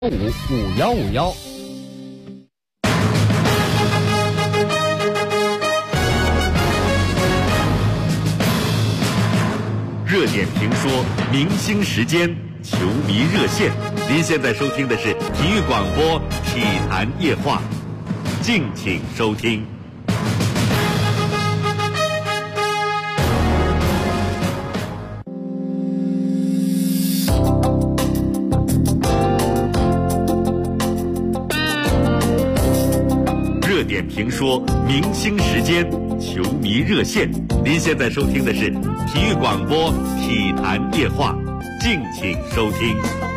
5151。 热点评说，明星时间，球迷热线。您现在收听的是体育广播体坛夜话，敬请收听。热点评说，明星时间，球迷热线。您现在收听的是体育广播体坛夜话，敬请收听。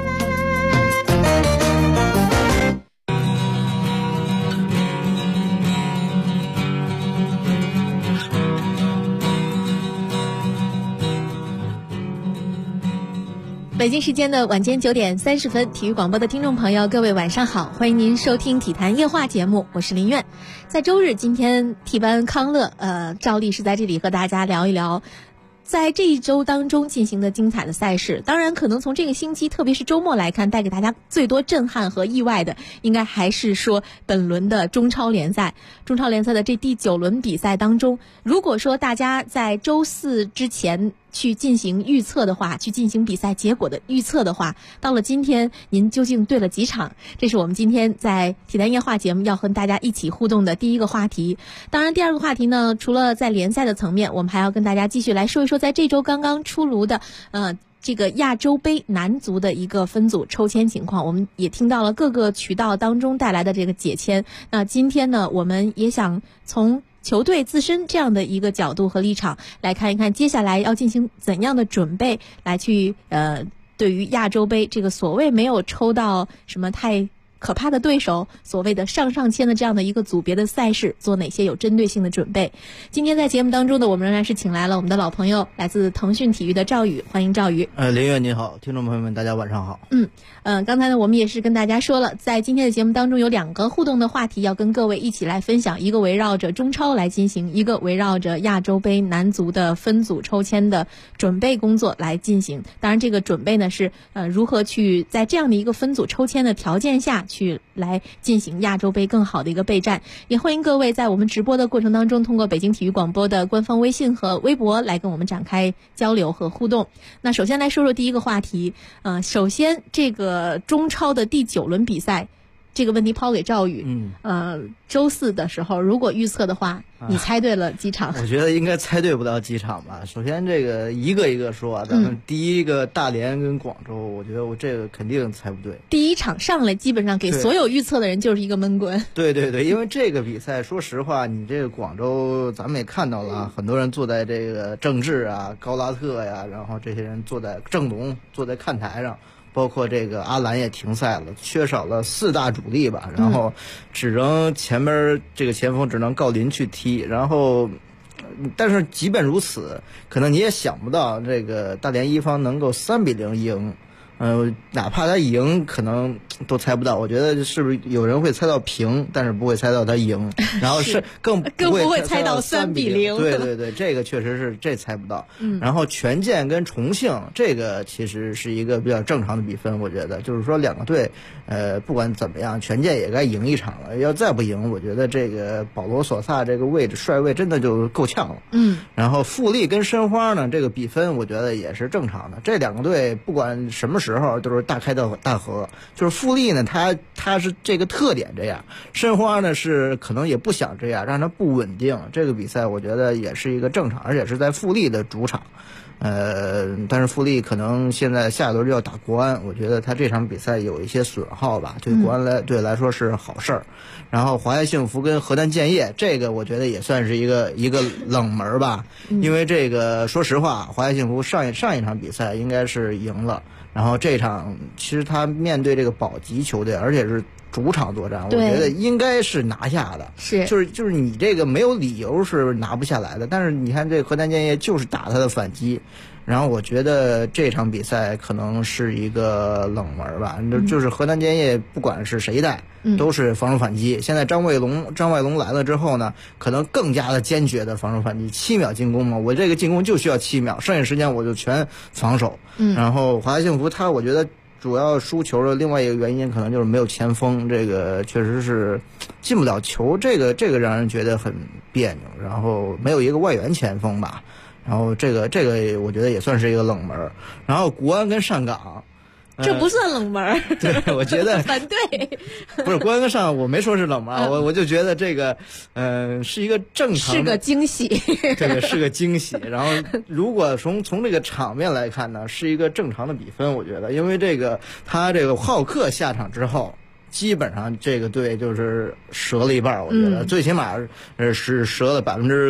北京时间的晚间9点30分，体育广播的听众朋友，各位晚上好，欢迎您收听体坛夜话节目，我是林苑。在周日，今天体班康乐照例是在这里和大家聊一聊在这一周当中进行的精彩的赛事。当然可能从这个星期特别是周末来看，带给大家最多震撼和意外的应该还是说本轮的中超联赛的这第9轮比赛当中，如果说大家在周四之前去进行预测的话，去进行比赛结果的预测的话，到了今天您究竟对了几场？这是我们今天在体坛夜话节目要和大家一起互动的第一个话题。当然第二个话题呢，除了在联赛的层面，我们还要跟大家继续来说一说在这周刚刚出炉的这个亚洲杯男足的一个分组抽签情况，我们也听到了各个渠道当中带来的这个解签。那今天呢，我们也想从球队自身这样的一个角度和立场来看一看接下来要进行怎样的准备，来去对于亚洲杯这个所谓没有抽到什么太可怕的对手，所谓的上签的这样的一个组别的赛事做哪些有针对性的准备。今天在节目当中呢，我们仍然是请来了我们的老朋友，来自腾讯体育的赵宇，欢迎赵宇。 林苑你好，听众朋友们大家晚上好。 刚才呢我们也是跟大家说了，在今天的节目当中有2个互动的话题要跟各位一起来分享，一个围绕着中超来进行，一个围绕着亚洲杯男足的分组抽签的准备工作来进行。当然这个准备呢是如何去在这样的一个分组抽签的条件下去来进行亚洲杯更好的一个备战。也欢迎各位在我们直播的过程当中通过北京体育广播的官方微信和微博来跟我们展开交流和互动。那首先来说说第一个话题，首先这个中超的第9轮比赛这个问题抛给赵宇。周四的时候如果预测的话，你猜对了几场？ 我觉得应该猜对不到几场吧。首先这个一个一个说，咱们第一个大连跟广州，我觉得我这个肯定猜不对。 第一场上来基本上给所有预测的人就是一个闷棍。 对，因为这个比赛说实话，你这个广州咱们也看到了，很多人坐在这个郑智啊、高拉特呀，然后这些人坐在郑龙坐在看台上，包括这个阿兰也停赛了，缺少了4大主力吧，然后只能前面这个前锋只能郜林去踢，然后但是即便如此，可能你也想不到这个大连一方能够3-0赢。哪怕他赢可能都猜不到，我觉得是不是有人会猜到平，但是不会猜到他赢，然后是更不会猜到3-0。对，这个确实是这猜不到。然后权健跟重庆这个其实是一个比较正常的比分，我觉得就是说2个队不管怎么样，权健也该赢一场了，要再不赢我觉得这个保罗索萨这个位置帅位真的就够呛了。然后富力跟申花呢，这个比分我觉得也是正常的，这2个队不管什么时候都是大开大合，就是富力呢他是这个特点这样，申花呢是可能也不想这样，让他不稳定，这个比赛我觉得也是一个正常，而且是在富力的主场。但是富力可能现在下一轮就要打国安，我觉得他这场比赛有一些损耗吧，对国安来说是好事儿。然后华夏幸福跟河南建业，这个我觉得也算是一个冷门吧，因为这个说实话，华夏幸福上一场比赛应该是赢了，然后这场其实他面对这个保级球队，而且是主场作战，我觉得应该是拿下的。就是你这个没有理由是拿不下来的。但是你看这个河南建业就是打他的反击，然后我觉得这场比赛可能是一个冷门吧。就是河南建业不管是谁带，都是防守反击。现在张外龙来了之后呢，可能更加的坚决的防守反击，7秒进攻嘛，我这个进攻就需要7秒，剩下时间我就全防守。然后华夏幸福我觉得主要输球的另外一个原因可能就是没有前锋，这个确实是进不了球，这个让人觉得很别扭。然后没有一个外援前锋吧，然后这个我觉得也算是一个冷门。然后国安跟上港。 这不算冷门。 对，我觉得反对。 不是国安跟上港，我没说是冷门，我就觉得这个，是一个正常的， 是个惊喜。 对，是个惊喜。然后，如果从这个场面来看呢，是一个正常的比分，我觉得，因为他这个浩克下场之后。基本上这个队就是折了一半，我觉得最起码是折了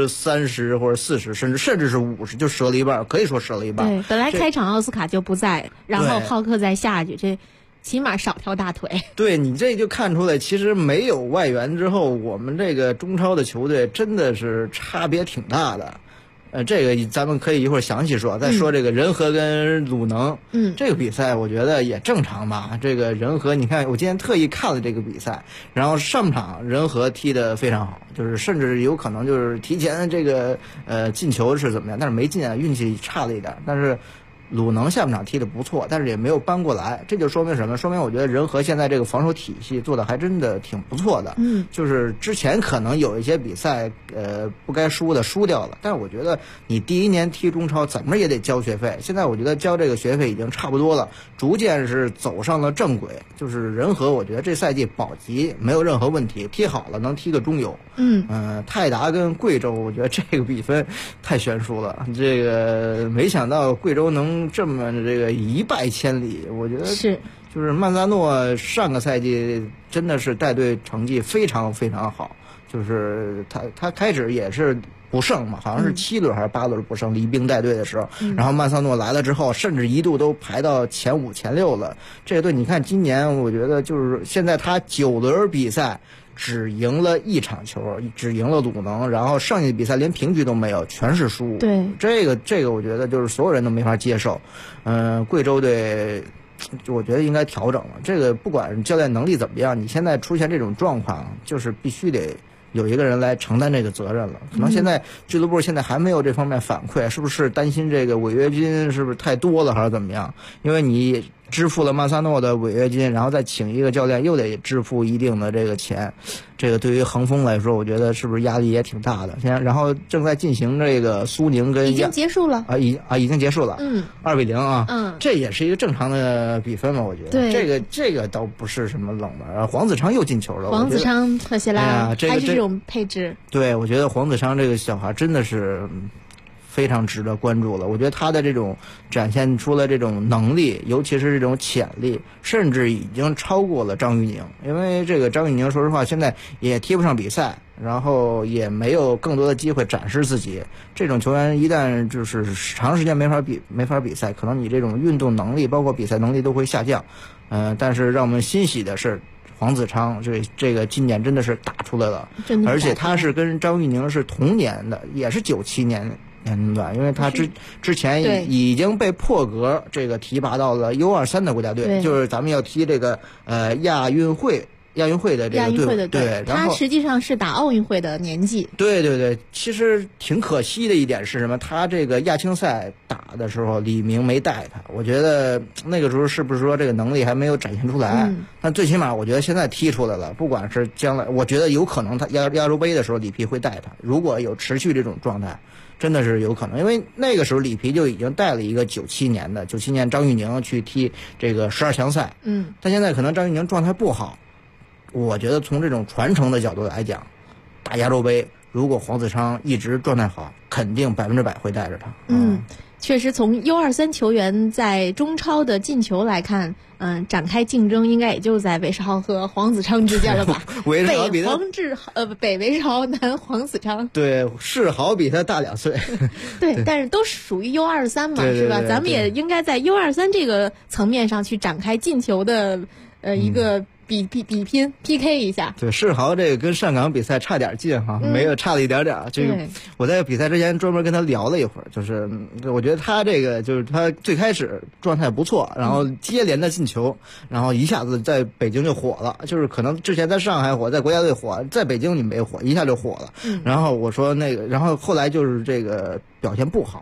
30%或者40%，甚至是50%，就折了一半，可以说折了一半。 对，本来开场奥斯卡就不在，然后浩克再下去，这起码少条大腿。 对，你这就看出来，其实没有外援之后，我们这个中超的球队真的是差别挺大的。这个咱们可以一会儿详细说。再说这个仁和跟鲁能，这个比赛我觉得也正常吧。这个仁和，你看我今天特意看了这个比赛，然后上场仁和踢得非常好，就是甚至有可能就是提前这个进球是怎么样，但是没进啊，运气差了一点。但是鲁能下半场踢得不错，但是也没有扳过来，这就说明什么？说明我觉得仁和现在这个防守体系做的还真的挺不错的。就是之前可能有一些比赛不该输的输掉了，但是我觉得你第一年踢中超怎么也得交学费，现在我觉得交这个学费已经差不多了，逐渐是走上了正轨。就是仁和我觉得这赛季保级没有任何问题，踢好了能踢个中游。泰达跟贵州，我觉得这个比分太悬殊了，这个没想到贵州能这么这个一败千里，我觉得是。 就是曼萨诺上个赛季真的是带队成绩非常非常好，就是他开始也是不胜嘛，好像是7轮还是8轮不胜，李冰带队的时候，然后曼萨诺来了之后，甚至一度都排到前5、前6了。这个队你看今年，我觉得就是现在他9轮比赛只赢了1场球，只赢了鲁能，然后剩下的比赛连平局都没有，全是输。 对， 这个我觉得就是所有人都没法接受。贵州队我觉得应该调整了，这个不管教练能力怎么样，你现在出现这种状况，就是必须得有一个人来承担这个责任了。可能现在俱乐部现在还没有这方面反馈，是不是担心这个违约金是不是太多了，还是怎么样？因为你支付了曼萨诺的违约金，然后再请一个教练又得支付一定的这个钱，这个对于恒丰来说，我觉得是不是压力也挺大的？然后正在进行这个苏宁跟已经结束了已经结束了，2-0 啊， 这也是一个正常的比分嘛，我觉得。 对， 这个倒不是什么冷门。黄子昌又进球了， 黄子昌特谢拉还是这种配置。 对，我觉得黄子昌这个小孩真的是非常值得关注了。我觉得他的这种展现出了这种能力，尤其是这种潜力，甚至已经超过了张玉宁。因为这个张玉宁说实话现在也踢不上比赛，然后也没有更多的机会展示自己。这种球员一旦就是长时间没法比赛，可能你这种运动能力包括比赛能力都会下降。但是让我们欣喜的是黄子昌这个今年真的是打出来了，而且他是跟张玉宁是同年的，也是97年段，因为他之前已经被破格这个提拔到了U23的国家队，就是咱们要踢这个亚运会的这个队伍。对， 他实际上是打奥运会的年纪。 对，其实挺可惜的一点是什么？他这个亚青赛打的时候，李明没带他，我觉得那个时候是不是说这个能力还没有展现出来？但最起码我觉得现在踢出来了，不管是将来，我觉得有可能他亚洲杯的时候李皮会带他，如果有持续这种状态。真的是有可能，因为那个时候里皮就已经带了一个97年张玉宁去踢这个12强赛，但现在可能张玉宁状态不好，我觉得从这种传承的角度来讲，打亚洲杯如果黄子昌一直状态好，肯定100%会带着他。 确实从U23球员在中超的进球来看，展开竞争应该也就在韦世豪和黄子昌之间了吧？ 韦世豪比他北韦世豪，南黄子昌。 对，世豪比他大2岁。 对，但是都属于U23嘛，是吧？咱们也应该在U23这个层面上去展开进球的一个比拼 PK 一下。 对，世豪这个跟上港比赛差点劲哈，没有差了一点点。这个我在比赛之前专门跟他聊了一会儿，就是我觉得他这个就是他最开始状态不错，然后接连的进球，然后一下子在北京就火了。就是可能之前在上海火，在国家队火，在北京你没火，一下就火了。然后我说然后后来就是这个表现不好。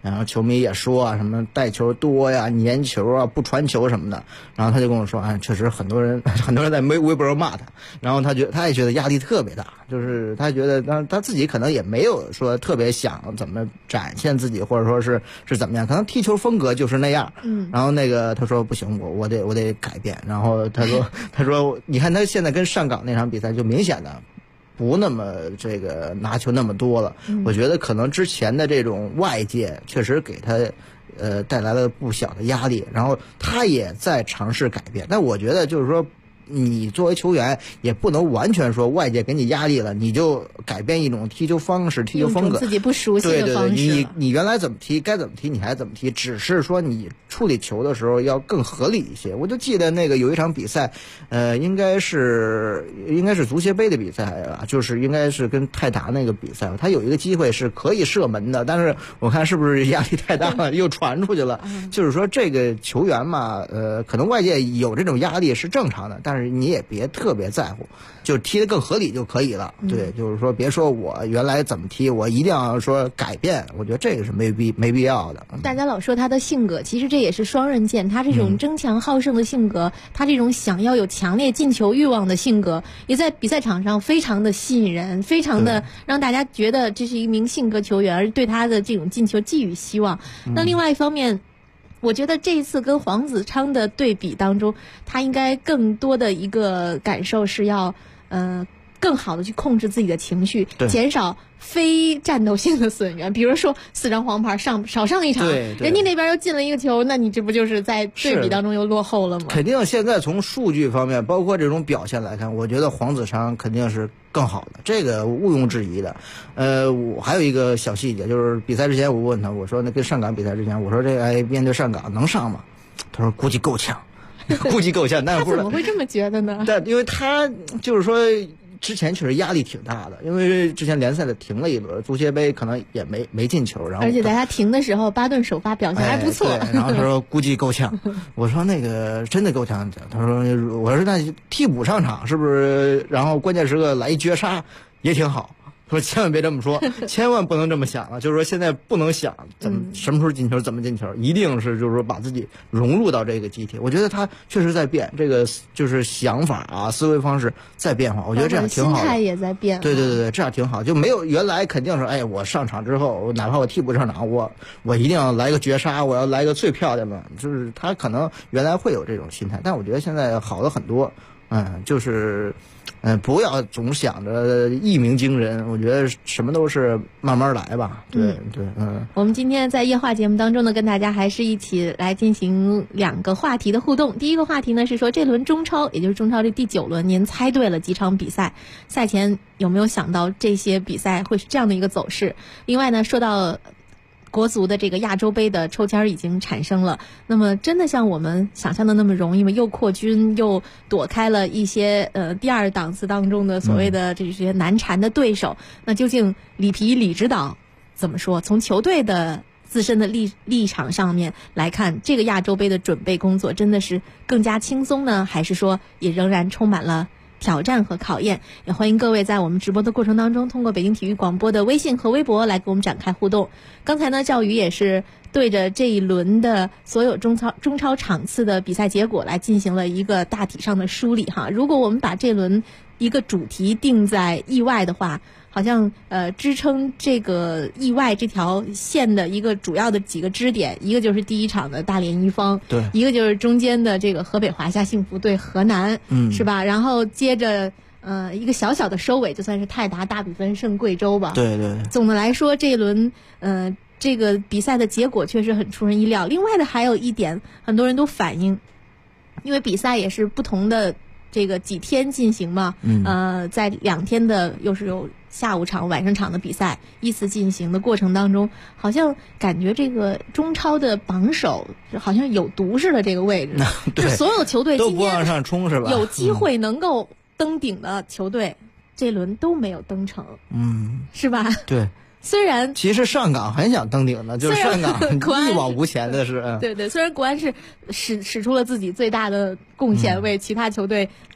然后球迷也说啊，什么带球多呀、粘球啊、不传球什么的。然后他就跟我说，确实很多人在微博上骂他，然后他也觉得压力特别大，就是他觉得他自己可能也没有说特别想怎么展现自己，或者说是怎么样，可能踢球风格就是那样。然后他说不行，我得改变。然后他说你看他现在跟上港那场比赛就明显的不那么这个拿球那么多了。我觉得可能之前的这种外界确实给他带来了不小的压力，然后他也在尝试改变。但我觉得就是说，你作为球员也不能完全说外界给你压力了，你就改变一种踢球方式、踢球风格， 自己不熟悉的方式。 对，你原来怎么踢，该怎么踢，你还怎么踢，只是说你处理球的时候要更合理一些。我就记得那个有一场比赛，应该是足协杯的比赛啊，就是应该是跟泰达那个比赛，他有一个机会是可以射门的，但是我看是不是压力太大了，又传出去了。就是说这个球员嘛，可能外界有这种压力是正常的，但是你也别特别在乎，就踢得更合理就可以了。对，就是说别说我原来怎么踢，我一定要说改变，我觉得这个是没必要的。 大家老说他的性格，其实这也是双刃剑。他这种争强好胜的性格，他这种想要有强烈进球欲望的性格，也在比赛场上非常的吸引人，非常的让大家觉得这是一名性格球员，而对他的这种进球寄予希望。那另外一方面，我觉得这一次跟黄子昌的对比当中，他应该更多的一个感受是要更好的去控制自己的情绪，减少非战斗性的损员，比如说4张黄牌少上一场，人家那边又进了一个球，那你这不就是在对比当中又落后了吗？ 肯定现在从数据方面，包括这种表现来看，我觉得黄子昌肯定是更好的，这个毋庸置疑的。我还有一个小细节，就是比赛之前我问他，我说那跟上港比赛之前，我说这面对上港能上吗？他说估计够呛，估计够呛。但是他怎么会这么觉得呢？ 但因为他就是说。之前确实压力挺大的，因为之前联赛的停了一轮，足协杯可能也没进球，然后而且在他停的时候，巴顿首发表现还不错。 然后他说估计够呛，我说那个真的够呛，他说我说那替补上场是不是？然后关键时刻来一绝杀也挺好。说千万别这么说，千万不能这么想啊！就是说现在不能想什么时候进球，怎么进球，一定是就是说把自己融入到这个集体。我觉得他确实在变，这个就是想法啊、思维方式在变化。我觉得这样挺好的。 心态也在变。 对，这样挺好，就没有原来肯定是我上场之后，哪怕我替补上场，我一定要来个绝杀，我要来个最漂亮的。就是他可能原来会有这种心态，但我觉得现在好了很多。就是不要总想着一鸣惊人，我觉得什么都是慢慢来吧。对。 我们今天在夜话节目当中呢，跟大家还是一起来进行2个话题的互动。第一个话题呢是说，这轮中超，也就是中超这第9轮，您猜对了几场比赛？赛前有没有想到这些比赛会是这样的一个走势？另外呢，说到国足的这个亚洲杯的抽签已经产生了，那么真的像我们想象的那么容易吗？又扩军，又躲开了一些第2档次当中的所谓的这些难缠的对手。那究竟李指导怎么说？从球队的自身的立场上面来看，这个亚洲杯的准备工作真的是更加轻松呢，还是说也仍然充满了挑战和考验？也欢迎各位在我们直播的过程当中，通过北京体育广播的微信和微博来跟我们展开互动。刚才呢，赵宇也是对着这一轮的所有中超场次的比赛结果来进行了一个大体上的梳理哈。如果我们把这轮一个主题定在意外的话，好像支撑这个意外这条线的一个主要的几个支点，一个就是第1场的大连一方， 对， 一个就是中间的这个河北华夏幸福对河南，是吧？然后接着一个小小的收尾，就算是泰达大比分胜贵州吧。 对。 总的来说，这一轮这个比赛的结果确实很出人意料。另外的还有一点，很多人都反映，因为比赛也是不同的这个几天进行嘛，在2天的又是有下午场、晚上场的比赛依次进行的过程当中，好像感觉这个中超的榜首好像有毒似的，这个位置，就所有球队都不往上冲是吧？ 有机会能够登顶的球队，这轮都没有登成，是吧？ 对。 虽然其实上港很想登顶的，就是上港一往无前的是。 对，虽然国安是使出了自己最大的贡献，为其他球队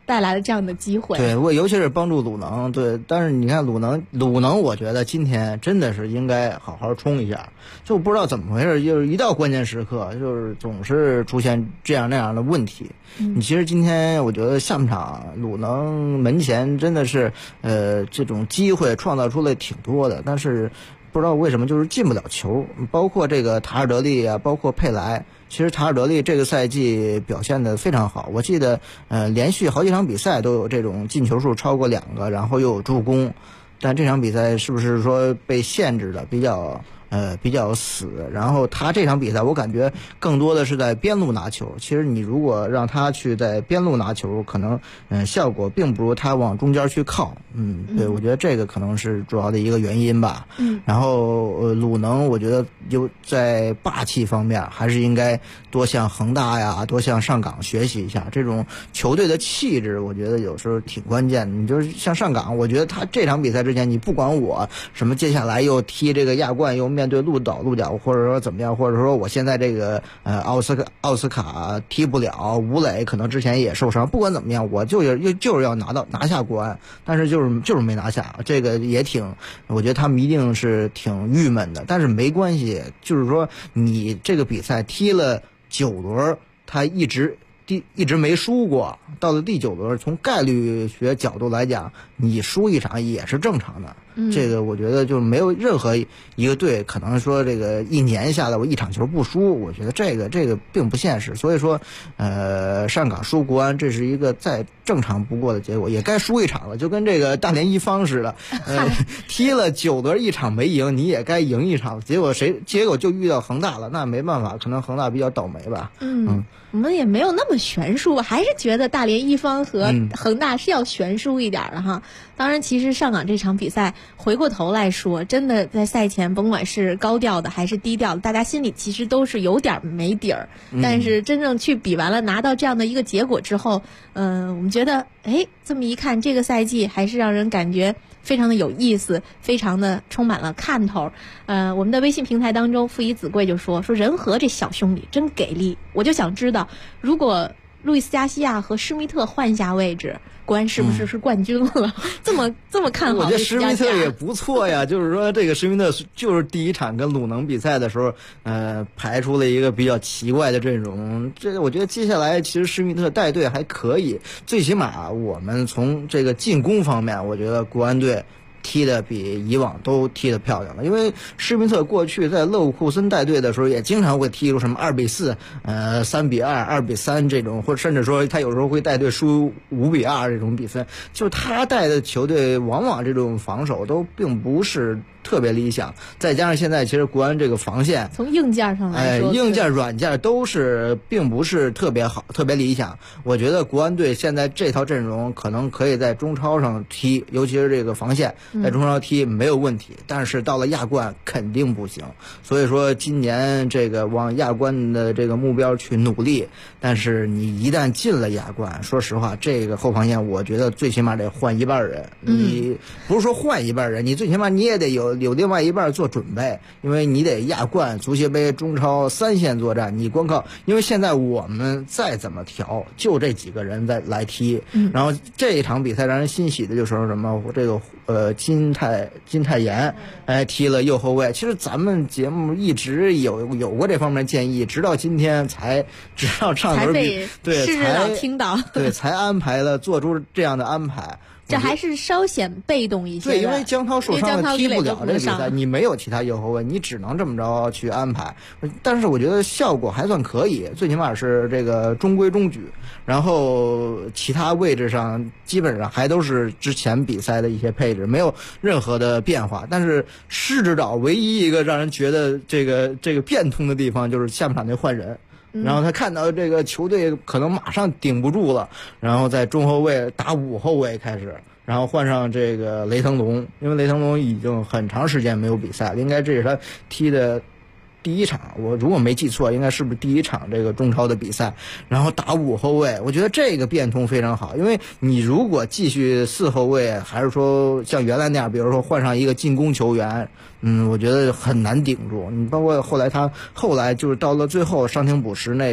带来了这样的机会。 对，尤其是帮助鲁能，对，但是你看鲁能，我觉得今天真的是应该好好冲一下，就不知道怎么回事，就是一到关键时刻，就是总是出现这样那样的问题。你其实今天我觉得下半场鲁能门前真的是这种机会创造出来挺多的，但是不知道为什么就是进不了球，包括这个塔尔德利啊，包括佩莱。其实塔尔德利这个赛季表现得非常好，我记得连续好几场比赛都有这种进球数超过2个，然后又有助攻，但这场比赛是不是说被限制的比较死？然后他这场比赛我感觉更多的是在边路拿球，其实你如果让他去在边路拿球，可能效果并不如他往中间去靠。对，我觉得这个可能是主要的一个原因吧。然后鲁能我觉得在霸气方面还是应该多向恒大呀，多向上港学习一下，这种球队的气质我觉得有时候挺关键的。你就是像上港，我觉得他这场比赛之前，你不管我什么接下来又踢这个亚冠，又面对鹿角，或者说怎么样，或者说我现在这个奥斯卡踢不了，吴磊可能之前也受伤，不管怎么样，我就是要拿下国安，但是就是没拿下，这个也我觉得他们一定是挺郁闷的，但是没关系，就是说你这个比赛踢了9轮，他一直没输过，到了第9轮，从概率学角度来讲，你输一场也是正常的。这个我觉得就没有任何一个队可能说这个一年下来我一场球不输，我觉得这个并不现实。所以说，上港输国安这是一个再正常不过的结果，也该输一场了，就跟这个大连一方似的，踢了9轮一场没赢，你也该赢一场，结果就遇到恒大了，那没办法，可能恒大比较倒霉吧。 我们也没有那么悬殊，还是觉得大连一方和恒大是要悬殊一点的哈。当然，其实上港这场比赛回过头来说，真的在赛前甭管是高调的还是低调的，大家心里其实都是有点没底儿。但是真正去比完了，拿到这样的一个结果之后，我们觉得，这么一看，这个赛季还是让人感觉非常的有意思，非常的充满了看头。我们的微信平台当中，父以子贵就说仁和这小兄弟真给力。我就想知道，如果路易斯加西亚和施密特换一下位置，国安是不是冠军了？这么看好？ 我觉得施密特也不错呀，就是说这个施密特就是第一场跟鲁能比赛的时候，排出了一个比较奇怪的阵容。这个我觉得接下来其实施密特带队还可以，最起码我们从这个进攻方面，我觉得国安队踢得比以往都踢得漂亮了，因为施密特过去在勒沃库森带队的时候也经常会踢出什么2-4、3-2、2-3这种，或者甚至说他有时候会带队输5-2这种比分，就是他带的球队往往这种防守都并不是特别理想，再加上现在其实国安这个防线从硬件上来说， 硬件软件都并不是特别好，特别理想。我觉得国安队现在这套阵容可能可以在中超上踢，尤其是这个防线在中超踢没有问题，但是到了亚冠肯定不行。所以说今年这个往亚冠的这个目标去努力，但是你一旦进了亚冠，说实话这个后防线我觉得最起码得换一半人。你不是说换一半人，你最起码你也得有另外一半做准备，因为你得亚冠、足协杯、中超3线作战，你光靠，因为现在我们再怎么调，就这几个人来踢。然后这一场比赛让人欣喜的就是什么，这个金泰妍踢了右后卫。其实咱们节目一直有过这方面建议，直到今天才知道上轮才听到对才安排了做出这样的安排。 这还是稍显被动一些。 对，因为江涛受伤了，踢不了这个比赛，你没有其他右后卫，你只能这么着去安排。但是我觉得效果还算可以，最起码是这个中规中矩。然后其他位置上基本上还都是之前比赛的一些配置，没有任何的变化。但是施指导唯一一个让人觉得这个变通的地方就是下半场那换人。然后他看到这个球队可能马上顶不住了，然后在中后卫打5后卫开始，然后换上这个雷腾龙，因为雷腾龙已经很长时间没有比赛了，应该这是他踢的第一场，我如果没记错，应该是不是第一场这个中超的比赛，然后打5后卫，我觉得这个变通非常好，因为你如果继续4后卫，还是说像原来那样，比如说换上一个进攻球员，我觉得很难顶住。你包括后来就是到了最后伤停补时那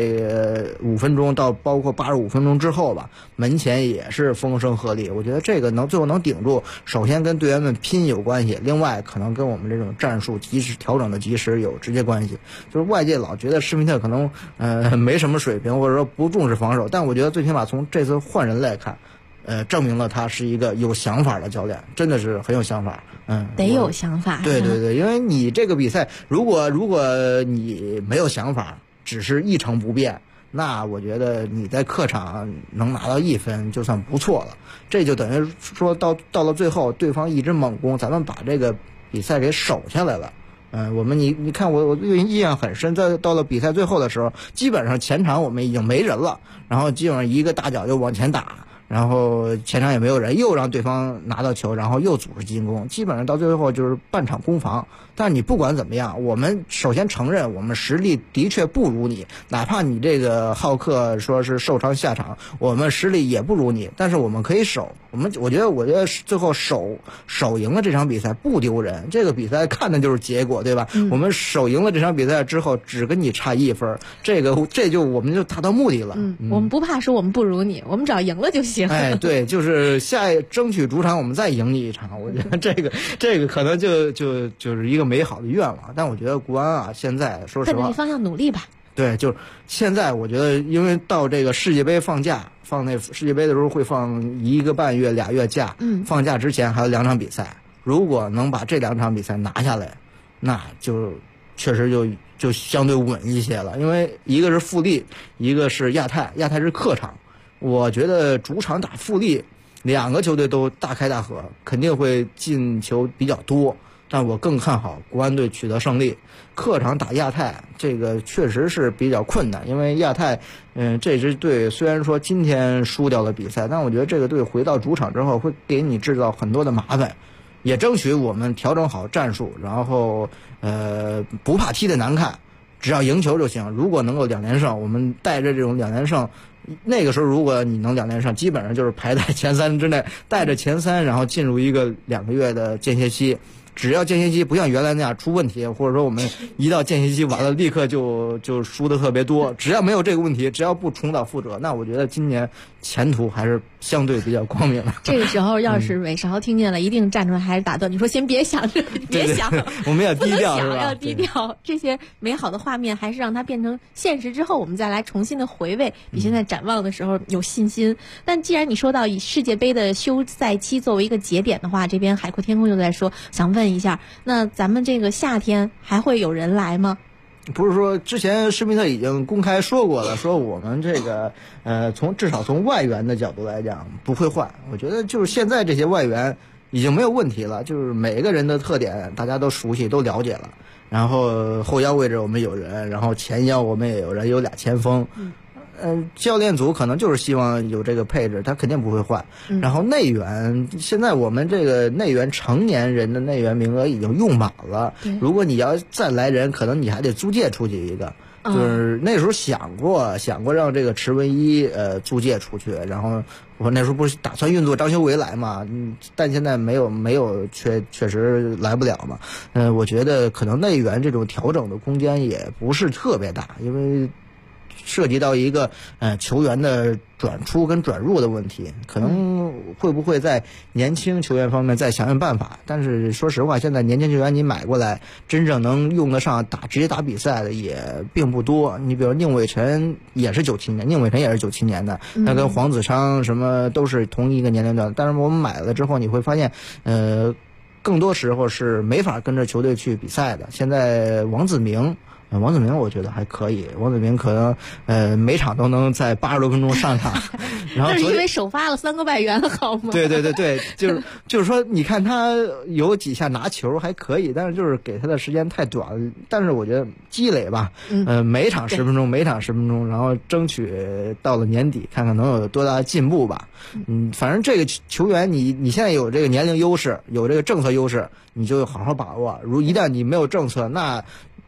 5分钟到包括85分钟之后吧，门前也是风声鹤唳，我觉得这个最后能顶住，首先跟队员们拼有关系，另外可能跟我们这种战术及时调整的及时有直接关系。就是外界老觉得施密特可能没什么水平，或者说不重视防守，但我觉得最起码从这次换人来看，证明了他是一个有想法的教练，真的是很有想法。 得有想法。 对，因为你这个比赛，如果你没有想法，只是一成不变，那我觉得你在客场能拿到1分就算不错了。这就等于说到了最后，对方一直猛攻，咱们把这个比赛给守下来了。你看我印象很深，到了比赛最后的时候，基本上前场我们已经没人了，然后基本上一个大脚就往前打，然后前场也没有人，又让对方拿到球，然后又组织进攻，基本上到最后就是半场攻防。但你不管怎么样，我们首先承认我们实力的确不如你，哪怕你这个浩克说是受伤下场，我们实力也不如你，但是我们可以守。我觉得最后守赢了这场比赛不丢人，这个比赛看的就是结果，对吧？我们守赢了这场比赛之后，只跟你差1分，我们就达到目的了。 我们不怕说我们不如你，我们只要赢了就行。 对，就是争取主场我们再赢你一场。我觉得这个可能就是一个美好的愿望，但我觉得国安啊，现在说实话， 奔着这方向努力吧。 对，就是现在我觉得，因为到这个世界杯放假，放那世界杯的时候会放1个半月、2月假，放假之前还有2场比赛，如果能把这2场比赛拿下来，那就确实就相对稳一些了，因为一个是富力，一个是亚太是客场，我觉得主场打富力，2个球队都大开大合，肯定会进球比较多。但我更看好国安队取得胜利。客场打亚太，这个确实是比较困难，因为亚太，这支队虽然说今天输掉了比赛，但我觉得这个队回到主场之后会给你制造很多的麻烦，也争取我们调整好战术，然后不怕踢得难看，只要赢球就行。如果能够2连胜，我们带着这种2连胜。那个时候如果你能2连胜，基本上就是排在前3之内，带着前3，然后进入一个2个月的间歇期。只要间歇期不像原来那样出问题，或者说我们一到间歇期完了立刻就输的特别多，只要没有这个问题，只要不重蹈覆辙，那我觉得今年前途还是相对比较光明的。 这个时候要是韦少听见了，一定站出来还是打断你说先别想着，别想， 我们要低调是吧？ 要低调，这些美好的画面还是让它变成现实之后，我们再来重新的回味，比现在展望的时候有信心。但既然你说到以世界杯的休赛期作为一个节点的话，这边海阔天空就在说，想问一下，那咱们这个夏天还会有人来吗？ 不是说之前施密特已经公开说过了，说我们这个至少从外援的角度来讲不会换。我觉得就是现在这些外援已经没有问题了，就是每个人的特点大家都熟悉都了解了，然后后腰位置我们有人，然后前腰我们也有人，有俩前锋。教练组可能就是希望有这个配置，他肯定不会换。然后内援，现在我们这个内援成年人的内援名额已经用满了，如果你要再来人，可能你还得租借出去一个。就是那时候想过让这个池文一租借出去，然后我那时候不是打算运作张修为来嘛，但现在没有确实来不了嘛。我觉得可能内援这种调整的空间也不是特别大，因为涉及到一个球员的转出跟转入的问题，可能会不会在年轻球员方面再想想办法。但是说实话，现在年轻球员你买过来真正能用得上直接打比赛的也并不多。你比如宁伟晨也是97年的，他跟黄子昌什么都是同一个年龄段，但是我们买了之后你会发现更多时候是没法跟着球队去比赛的。现在王子明我觉得还可以，王子明可能每场都能在80多分钟上场，然后那是因为首发了3个外援好吗？ 对，就是说你看他有几下拿球还可以，但是就是给他的时间太短了。但是我觉得积累吧，每场10分钟，然后争取到了年底看看能有多大的进步吧。反正这个球员你现在有这个年龄优势，有这个政策优势，你就好好把握。如一旦你没有政策，那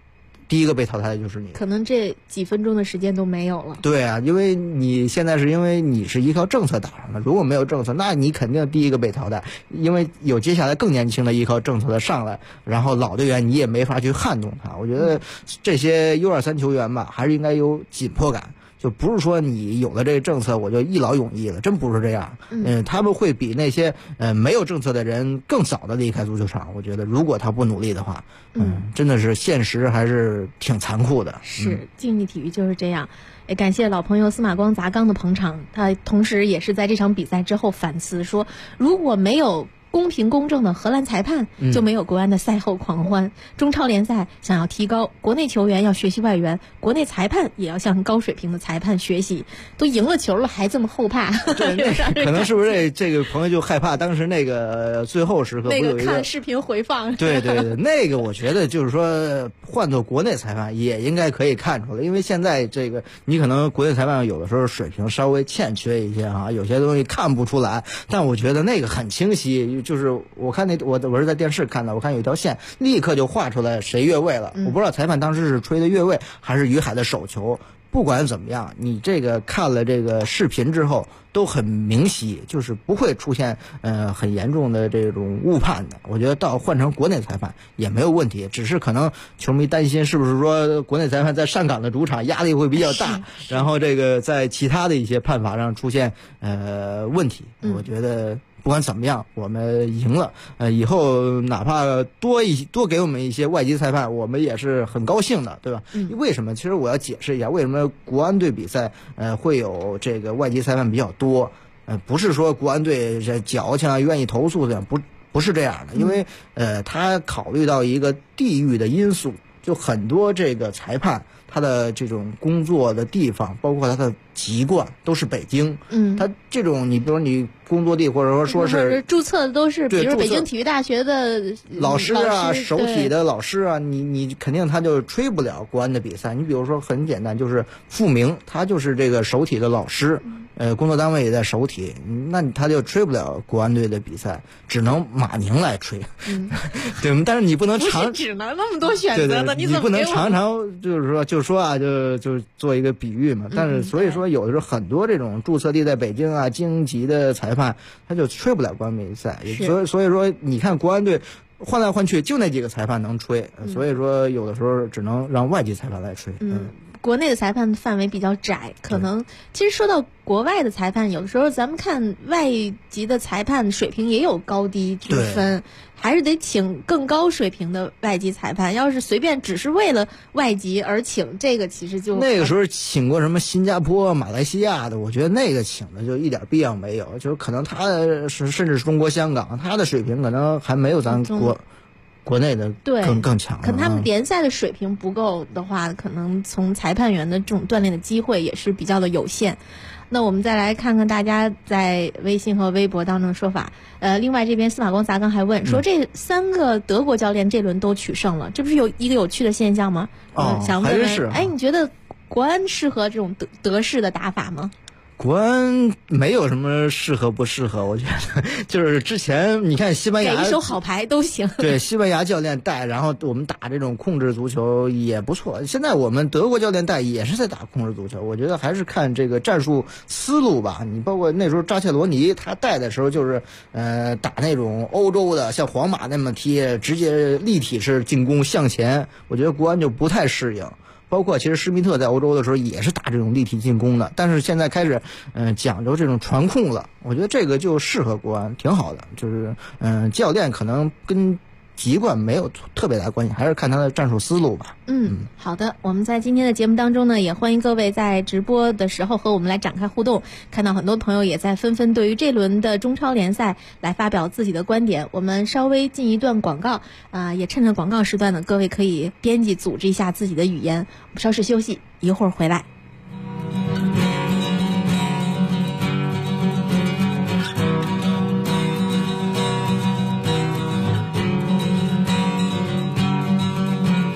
第一个被淘汰的就是你。 可能这几分钟的时间都没有了。 对啊，因为你现在是因为你是依靠政策打上的，如果没有政策，那你肯定第一个被淘汰，因为有接下来更年轻的依靠政策的上来，然后老队员你也没法去撼动他。我觉得这些 U23 球员吧，还是应该有紧迫感。就不是说你有了这个政策我就一劳永逸了，真不是这样。他们会比那些没有政策的人更早的离开足球场。我觉得如果他不努力的话，真的是现实还是挺残酷的。 是，竞技体育就是这样。也感谢老朋友司马光砸缸的捧场，他同时也是在这场比赛之后反思说，如果没有公平公正的荷兰裁判，就没有国安的赛后狂欢。中超联赛想要提高，国内球员要学习外援，国内裁判也要向高水平的裁判学习。都赢了球了还这么后怕， 对，可能是不是这个朋友就害怕当时那个最后时刻不有一个看视频回放？ 对，那个我觉得就是说换做国内裁判也应该可以看出来，因为现在这个你可能国内裁判有的时候水平稍微欠缺一些啊，有些东西看不出来，但我觉得那个很清晰。就是我看我是在电视看的，我看有一条线立刻就画出来谁越位了。我不知道裁判当时是吹的越位还是于海的手球。不管怎么样，你这个看了这个视频之后都很明晰，就是不会出现很严重的这种误判的。我觉得到换成国内裁判也没有问题，只是可能球迷担心是不是说国内裁判在上港的主场压力会比较大，然后这个在其他的一些判罚上出现问题。我觉得不管怎么样，我们赢了。以后哪怕多给我们一些外籍裁判，我们也是很高兴的，对吧？为什么？其实我要解释一下，为什么国安队比赛会有这个外籍裁判比较多？不是说国安队这矫情啊，愿意投诉的，不是这样的，因为他考虑到一个地域的因素，就很多这个裁判他的这种工作的地方，包括他的籍贯都是北京。他这种你比如你工作地或者说是注册的都是，比如北京体育大学的老师啊，首体的老师啊，你肯定他就吹不了国安的比赛。你比如说很简单，就是傅明，他就是这个首体的老师，工作单位也在首体，那他就吹不了国安队的比赛，只能马宁来吹。对，但是你不能只能那么多选择的， 你不能常就是说啊，就做一个比喻嘛。但是所以说有的时候很多这种注册地在北京啊、京籍的裁判，他就吹不了国安比赛。所以说你看国安队换来换去就那几个裁判能吹，所以说有的时候只能让外籍裁判来吹。 国内的裁判范围比较窄，可能其实说到国外的裁判，有的时候咱们看外籍的裁判水平也有高低之分，还是得请更高水平的外籍裁判。要是随便只是为了外籍而请，这个其实就那个时候请过什么新加坡、马来西亚的，我觉得那个请的就一点必要没有，就是可能他甚至是中国香港，他的水平可能还没有咱国内的更强。 可能他们联赛的水平不够的话，可能从裁判员的这种锻炼的机会也是比较的有限。那我们再来看看大家在微信和微博当中的说法。另外这边司马光砸缸还问说，这3个德国教练这轮都取胜了，这不是有一个有趣的现象吗？想问问，你觉得国安适合这种德式的打法吗？ 国安没有什么适合不适合，我觉得就是之前你看西班牙给一手好牌都行。 对，西班牙教练带，然后我们打这种控制足球也不错。现在我们德国教练带也是在打控制足球，我觉得还是看这个战术思路吧。你包括那时候扎切罗尼他带的时候，就是打那种欧洲的，像皇马那么踢，直接立体式进攻向前，我觉得国安就不太适应。包括其实施密特在欧洲的时候也是打这种立体进攻的，但是现在开始讲究这种传控了，我觉得这个就适合国安，挺好的。就是教练可能跟籍贯没有特别大关系，还是看他的战术思路吧。 好的，我们在今天的节目当中呢，也欢迎各位在直播的时候和我们来展开互动。看到很多朋友也在纷纷对于这轮的中超联赛来发表自己的观点。我们稍微进一段广告，也趁着广告时段呢，各位可以编辑组织一下自己的语言。我们稍事休息，一会儿回来。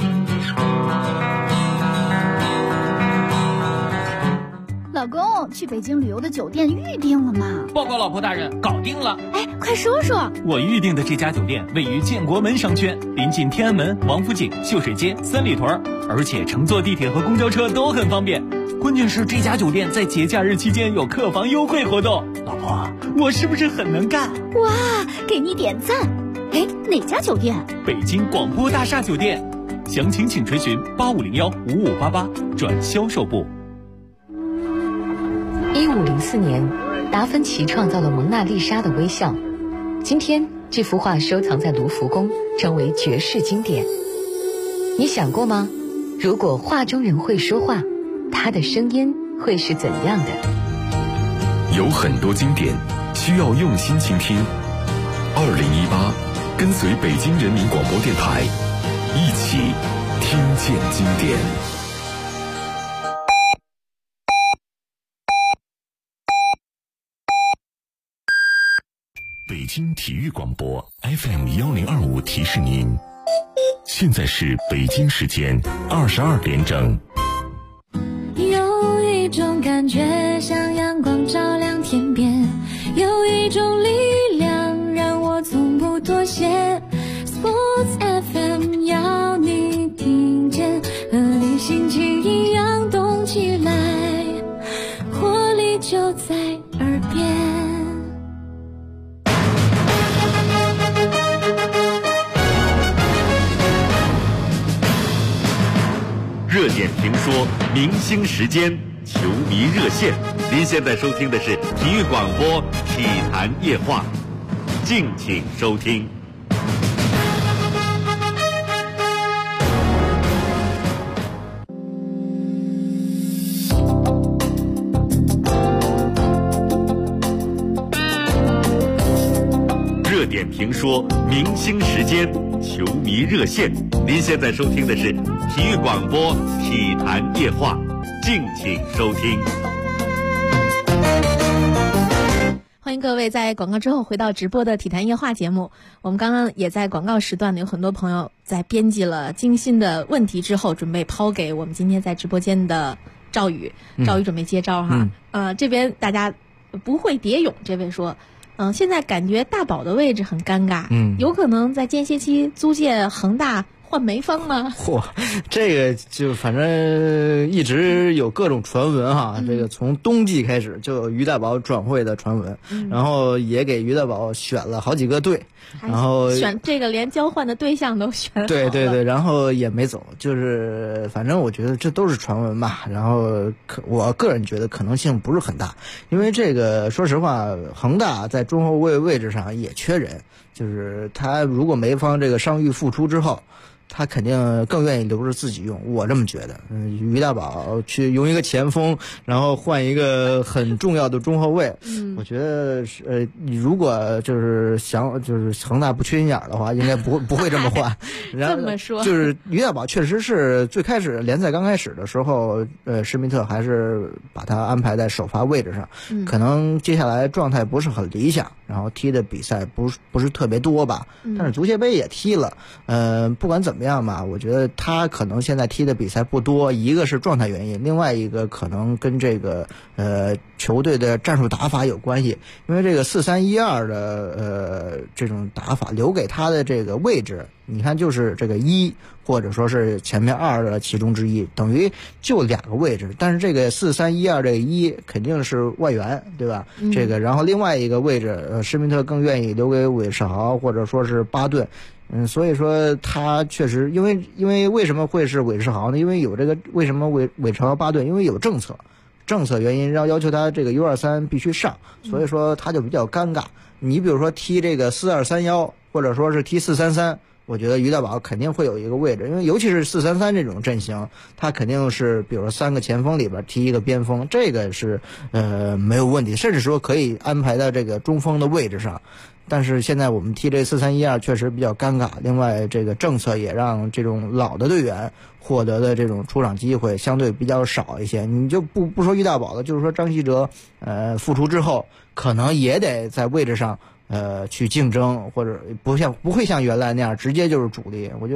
老公，去北京旅游的酒店预定了吗？ 报告老婆大人，搞定了。 哎，快说说。 我预定的这家酒店位于建国门商圈，临近天安门、王府井、秀水街、三里屯，而且乘坐地铁和公交车都很方便。关键是这家酒店在节假日期间有客房优惠活动。老婆，我是不是很能干？ 哇，给你点赞。哎，哪家酒店？ 北京广播大厦酒店。详情请垂询8501-5588转销售部。 1504年，达芬奇创造了蒙娜丽莎的微笑。今天，这幅画收藏在卢浮宫，成为绝世经典。你想过吗？如果画中人会说话，他的声音会是怎样的？ 有很多经典需要用心倾听。2018，跟随北京人民广播电台，一起听见经典。北京体育广播 FM1025提示您，现在是北京时间22点整。 有一种感觉像阳光照亮天边，有一种力量让我从不妥协。Sports FM 要你听见，和你心情一样动起来，活力就在耳边。 热点评说，明星时间，球迷热线。您现在收听的是体育广播体坛夜话，敬请收听。热点评说，明星时间，球迷热线。您现在收听的是体育广播体坛夜话，敬请收听。 欢迎各位在广告之后回到直播的体坛夜话节目。我们刚刚也在广告时段呢，有很多朋友在编辑了精心的问题之后，准备抛给我们今天在直播间的赵宇。赵宇准备接招哈。这边大家不会蝶泳这位说，现在感觉大宝的位置很尴尬，有可能在间歇期租借恒大换梅芳吗？ 嚯，这个就反正一直有各种传闻哈。这个从冬季开始就有于大宝转会的传闻，然后也给于大宝选了好几个队，然后选这个连交换的对象都选好了。 对对对，然后也没走，就是反正我觉得这都是传闻吧。然后我个人觉得可能性不是很大，因为这个说实话，恒大在中后卫位置上也缺人，就是他如果梅芳这个伤愈复出之后，他肯定更愿意留着自己用，我这么觉得。于大宝去用一个前锋，然后换一个很重要的中后卫，我觉得你如果就是恒大不缺心眼儿的话，应该不会这么换。然后这么说， 就是于大宝确实是最开始联赛刚开始的时候，施密特还是把他安排在首发位置上，可能接下来状态不是很理想，然后踢的比赛不是特别多吧，但是足协杯也踢了，不管怎么样吧，我觉得他可能现在踢的比赛不多，一个是状态原因，另外一个可能跟这个球队的战术打法有关系，因为这个4-3-1-2的这种打法留给他的这个位置，你看就是这个1或者说是前面2的其中之一，等于就2个位置，但是这个4-3-1-2这个1肯定是外援，对吧？这个然后另外一个位置施密特更愿意留给韦世豪或者说是巴顿。所以说他确实，因为为什么会是韦世豪呢？因为有这个为什么韦世豪巴顿？因为有政策原因要求他这个 U23 必须上，所以说他就比较尴尬。你比如说踢这个4-2-3-1，或者说是踢4-3-3，我觉得于大宝肯定会有一个位置，因为尤其是4-3-3这种阵型，他肯定是比如说3个前锋里边踢一个边锋，这个是没有问题，甚至说可以安排在这个中锋的位置上。但是现在我们踢这4-3-1-2确实比较尴尬，另外这个政策也让这种老的队员获得的这种出场机会相对比较少一些。你就不说于大宝了，就是说张稀哲复出之后可能也得在位置上去竞争，或者不会像原来那样直接就是主力。我觉得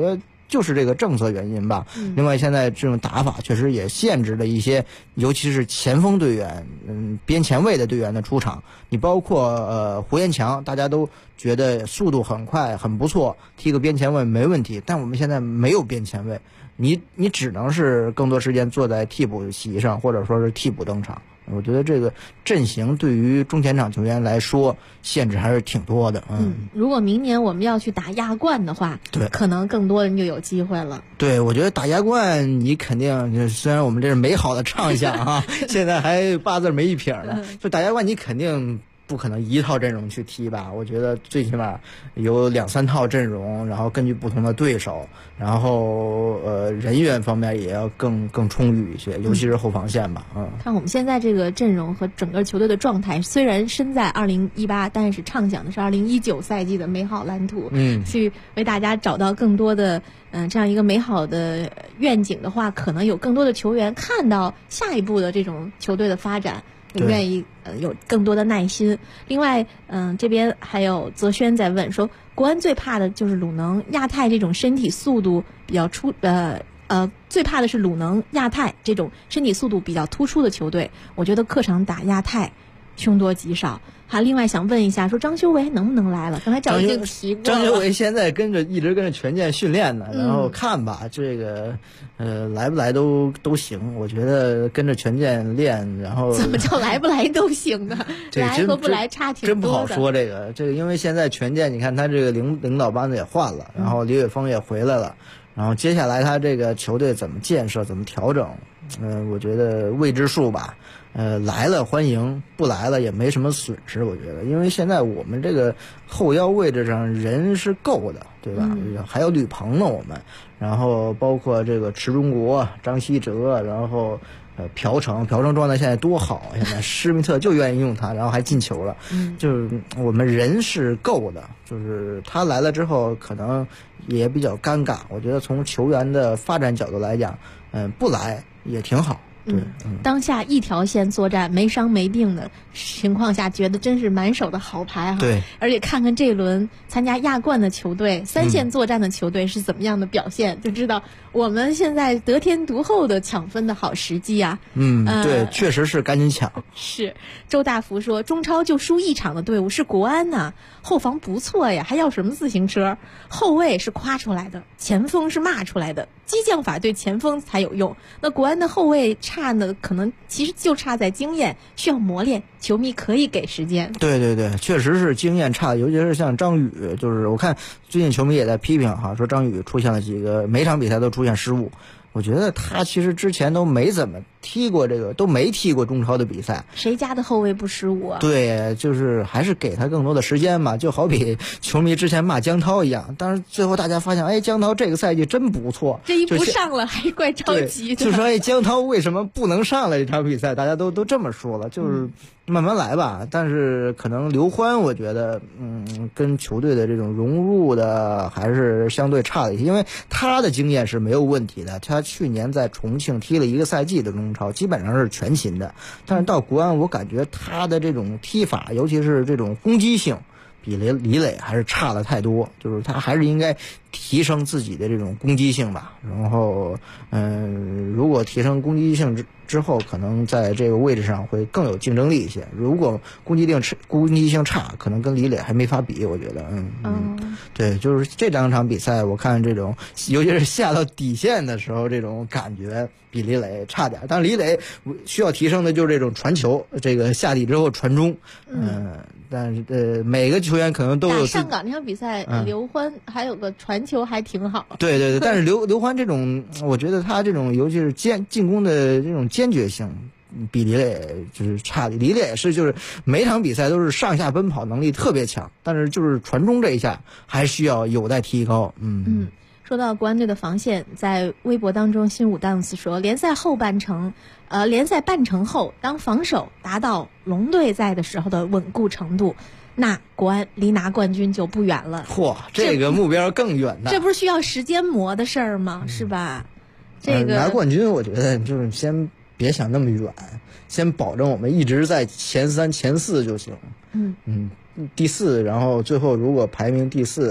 就是这个政策原因吧。另外，现在这种打法确实也限制了一些，尤其是前锋队员，边前卫的队员的出场。你包括胡彦强，大家都觉得速度很快，很不错，踢个边前卫没问题。但我们现在没有边前卫，你只能是更多时间坐在替补席上，或者说是替补登场。我觉得这个阵型对于中前场球员来说限制还是挺多的。 如果明年我们要去打亚冠的话， 对， 可能更多人就有机会了。 对，我觉得打亚冠你肯定，虽然我们这是美好的畅想啊，现在还8字没一撇呢，就打亚冠你肯定不可能一套阵容去踢吧？我觉得最起码有2、3套阵容，然后根据不同的对手，然后人员方面也要更充裕一些，尤其是后防线吧。 看我们现在这个阵容和整个球队的状态，虽然身在2018，但是畅想的是2019赛季的美好蓝图。去为大家找到更多的这样一个美好的愿景的话，可能有更多的球员看到下一步的这种球队的发展。也愿意有更多的耐心。另外，这边还有泽轩在问说，国安最怕的就是鲁能、亚太这种身体速度比较最怕的是鲁能、亚太这种身体速度比较突出的球队。我觉得客场打亚太凶多吉少。还另外想问一下，说张修为能不能来了？刚才赵已经提过了。 张修为现在一直跟着权健训练呢，然后看吧，这个来不来都行。我觉得跟着权健练，然后怎么叫来不来都行呢？来和不来差挺多的。 真不好说这个，因为现在权健，你看他这个领导班子也换了，然后李玮峰也回来了，然后接下来他这个球队怎么建设，怎么调整，我觉得未知数吧。来了欢迎，不来了也没什么损失，我觉得，因为现在我们这个后腰位置上人是够的，对吧？还有吕鹏呢，我们，然后包括这个池中国、张稀哲，然后朴成状态现在多好，现在施密特就愿意用他，然后还进球了，就是我们人是够的，就是他来了之后可能也比较尴尬，我觉得从球员的发展角度来讲，不来也挺好。对， 当下一条线作战，没伤没病的情况下，觉得真是满手的好牌哈。 对， 而且看看这轮参加亚冠的球队，3线作战的球队是怎么样的表现，就知道我们现在得天独厚的抢分的好时机啊。 对，确实是赶紧抢。 是，周大福说，中超就输1场的队伍是国安呐，后防不错呀，还要什么自行车？后卫是夸出来的，前锋是骂出来的，激将法对前锋才有用。那国安的后卫差呢，可能其实就差在经验，需要磨练，球迷可以给时间。 对，确实是经验差，尤其是像张宇，就是我看最近球迷也在批评哈，说张宇出现了几个每场比赛都出现失误。我觉得他其实之前都没怎么踢过都没踢过中超的比赛。 谁家的后卫不失误啊？ 对，就是还是给他更多的时间嘛，就好比球迷之前骂江涛一样。但是最后大家发现，江涛这个赛季真不错， 这一不上了还怪着急的。 就说江涛为什么不能上来这场比赛？大家都这么说了，就是慢慢来吧。但是可能刘欢，我觉得跟球队的这种融入的还是相对差了一些，因为他的经验是没有问题的，他去年在重庆踢了1个赛季的中超，基本上是全勤的。但是到国安，我感觉他的这种踢法，尤其是这种攻击性，比李磊还是差了太多，就是他还是应该提升自己的这种攻击性吧。然后，如果提升攻击性之后，可能在这个位置上会更有竞争力一些。如果攻击性差，可能跟李磊还没法比，我觉得，对，就是这2场比赛，我看这种，尤其是下到底线的时候，这种感觉比李磊差点。但李磊需要提升的就是这种传球，这个下底之后传中，但是每个球员可能都有。 上港那场比赛，刘欢还有个传球还挺好。 对，但是刘欢这种，我觉得他这种尤其是进攻的这种坚决性，比李磊就是差的。李磊是就是每场比赛都是上下奔跑能力特别强，但是就是传中这一下还需要有待提高。 说到国安队的防线，在微博当中，新武当斯说，联赛半程后，当防守达到龙队在的时候的稳固程度，那国安离拿冠军就不远了。 这个目标更远的。 这不是需要时间磨的事儿吗？是吧？这个拿冠军，我觉得就是先别想那么远，先保证我们一直在前3、前4就行。第4，然后最后如果排名第4，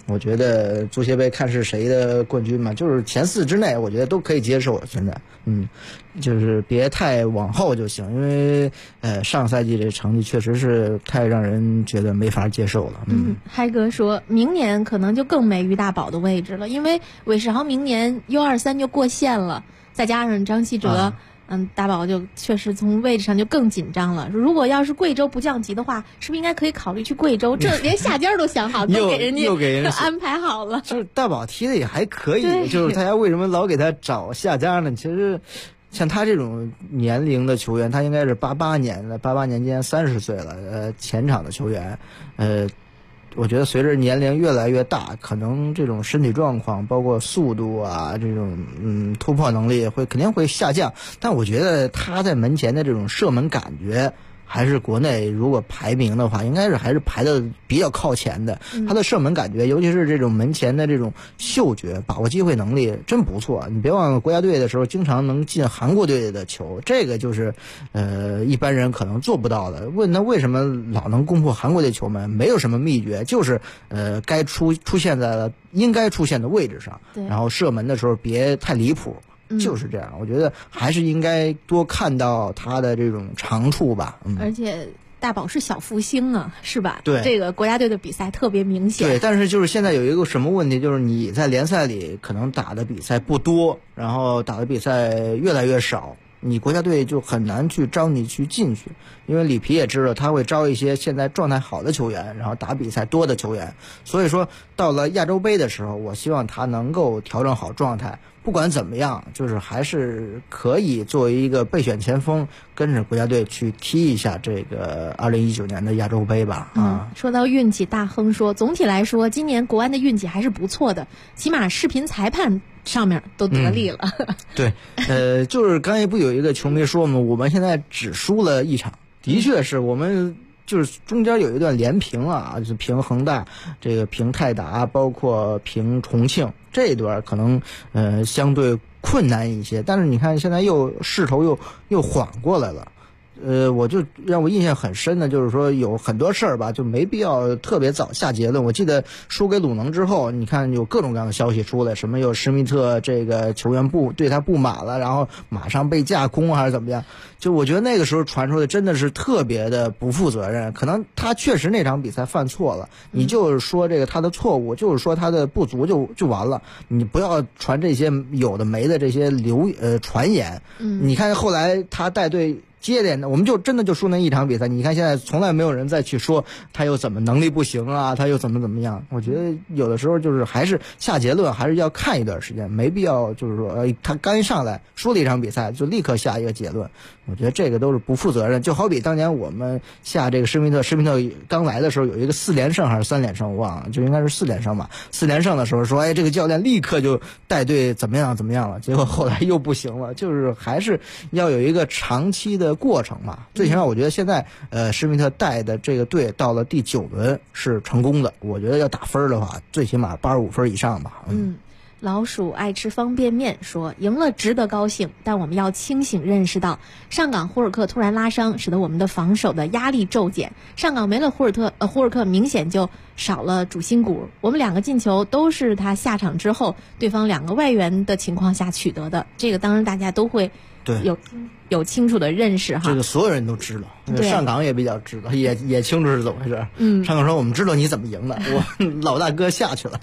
我觉得足协杯看是谁的冠军嘛，就是前4之内，我觉得都可以接受。现在，就是别太往后就行，因为上赛季这成绩确实是太让人觉得没法接受了。 嗨哥说明年可能就更没于大宝的位置了，因为韦世豪明年 U23就过线了，再加上张稀哲。大宝就确实从位置上就更紧张了。如果要是贵州不降级的话，是不是应该可以考虑去贵州？这连下家都想好，都给人安排好了。 就是大宝踢的也还可以，就是大家为什么老给他找下家呢？其实像他这种年龄的球员，他应该是88年的，88年今年30岁了，前场的球员，我觉得随着年龄越来越大，可能这种身体状况包括速度啊，这种突破能力肯定会下降。但我觉得他在门前的这种射门感觉，还是国内如果排名的话，应该是还是排的比较靠前的。他的射门感觉，尤其是这种门前的这种嗅觉、把握机会能力真不错。你别忘了国家队的时候经常能进韩国队的球，这个就是一般人可能做不到的。问他为什么老能攻破韩国队球门，没有什么秘诀，就是该出现在了应该出现的位置上，然后射门的时候别太离谱。就是这样，我觉得还是应该多看到他的这种长处吧。 而且大宝是小复兴啊，是吧？ 对， 这个国家队的比赛特别明显。 对，但是就是现在有一个什么问题，就是你在联赛里可能打的比赛不多，然后打的比赛越来越少，你国家队就很难去招你去进去，因为里皮也知道他会招一些现在状态好的球员，然后打比赛多的球员，所以说到了亚洲杯的时候，我希望他能够调整好状态。不管怎么样，就是还是可以作为一个备选前锋，跟着国家队去踢一下这个2019年的亚洲杯吧。 说到运气，大亨说，总体来说，今年国安的运气还是不错的，起码视频裁判上面都得力了。 对，就是刚才不有一个球迷说嘛，我们现在只输了1场，的确是我们。就是中间有一段连平啊，就是平恒大，这个平泰达，包括平重庆这一段可能相对困难一些，但是你看现在势头又缓过来了。我就让我印象很深的就是说有很多事儿吧，就没必要特别早下结论。我记得输给鲁能之后，你看有各种各样的消息出来，什么有施密特这个球员对他不满了，然后马上被架空还是怎么样？就我觉得那个时候传出的真的是特别的不负责任。可能他确实那场比赛犯错了，你就是说这个他的错误，就是说他的不足就完了，你不要传这些有的没的这些传言。你看后来他带队。接连的，我们就真的就输那1场比赛。你看现在从来没有人再去说他又怎么能力不行啊，他又怎么样。我觉得有的时候就是还是下结论，还是要看一段时间，没必要就是说他刚一上来输了1场比赛就立刻下一个结论。我觉得这个都是不负责任。就好比当年我们下这个施密特刚来的时候有一个4连胜还是3连胜，我忘了，就应该是4连胜吧。4连胜的时候说，这个教练立刻就带队怎么样了，结果后来又不行了。就是还是要有一个长期的过程嘛。最起码我觉得现在施密特带的这个队到了第9轮是成功的。我觉得要打分的话，最起码85分以上吧。 老鼠爱吃方便面说，赢了值得高兴，但我们要清醒认识到，上港胡尔克突然拉伤，使得我们的防守的压力骤减。上港没了胡尔克明显就少了主心骨。我们2个进球都是他下场之后，对方2个外援的情况下取得的。这个当然大家都会有清楚的认识哈。 这个所有人都知道，上港也比较知道，也清楚是怎么回事。上港说我们知道你怎么赢的，我老大哥下去了。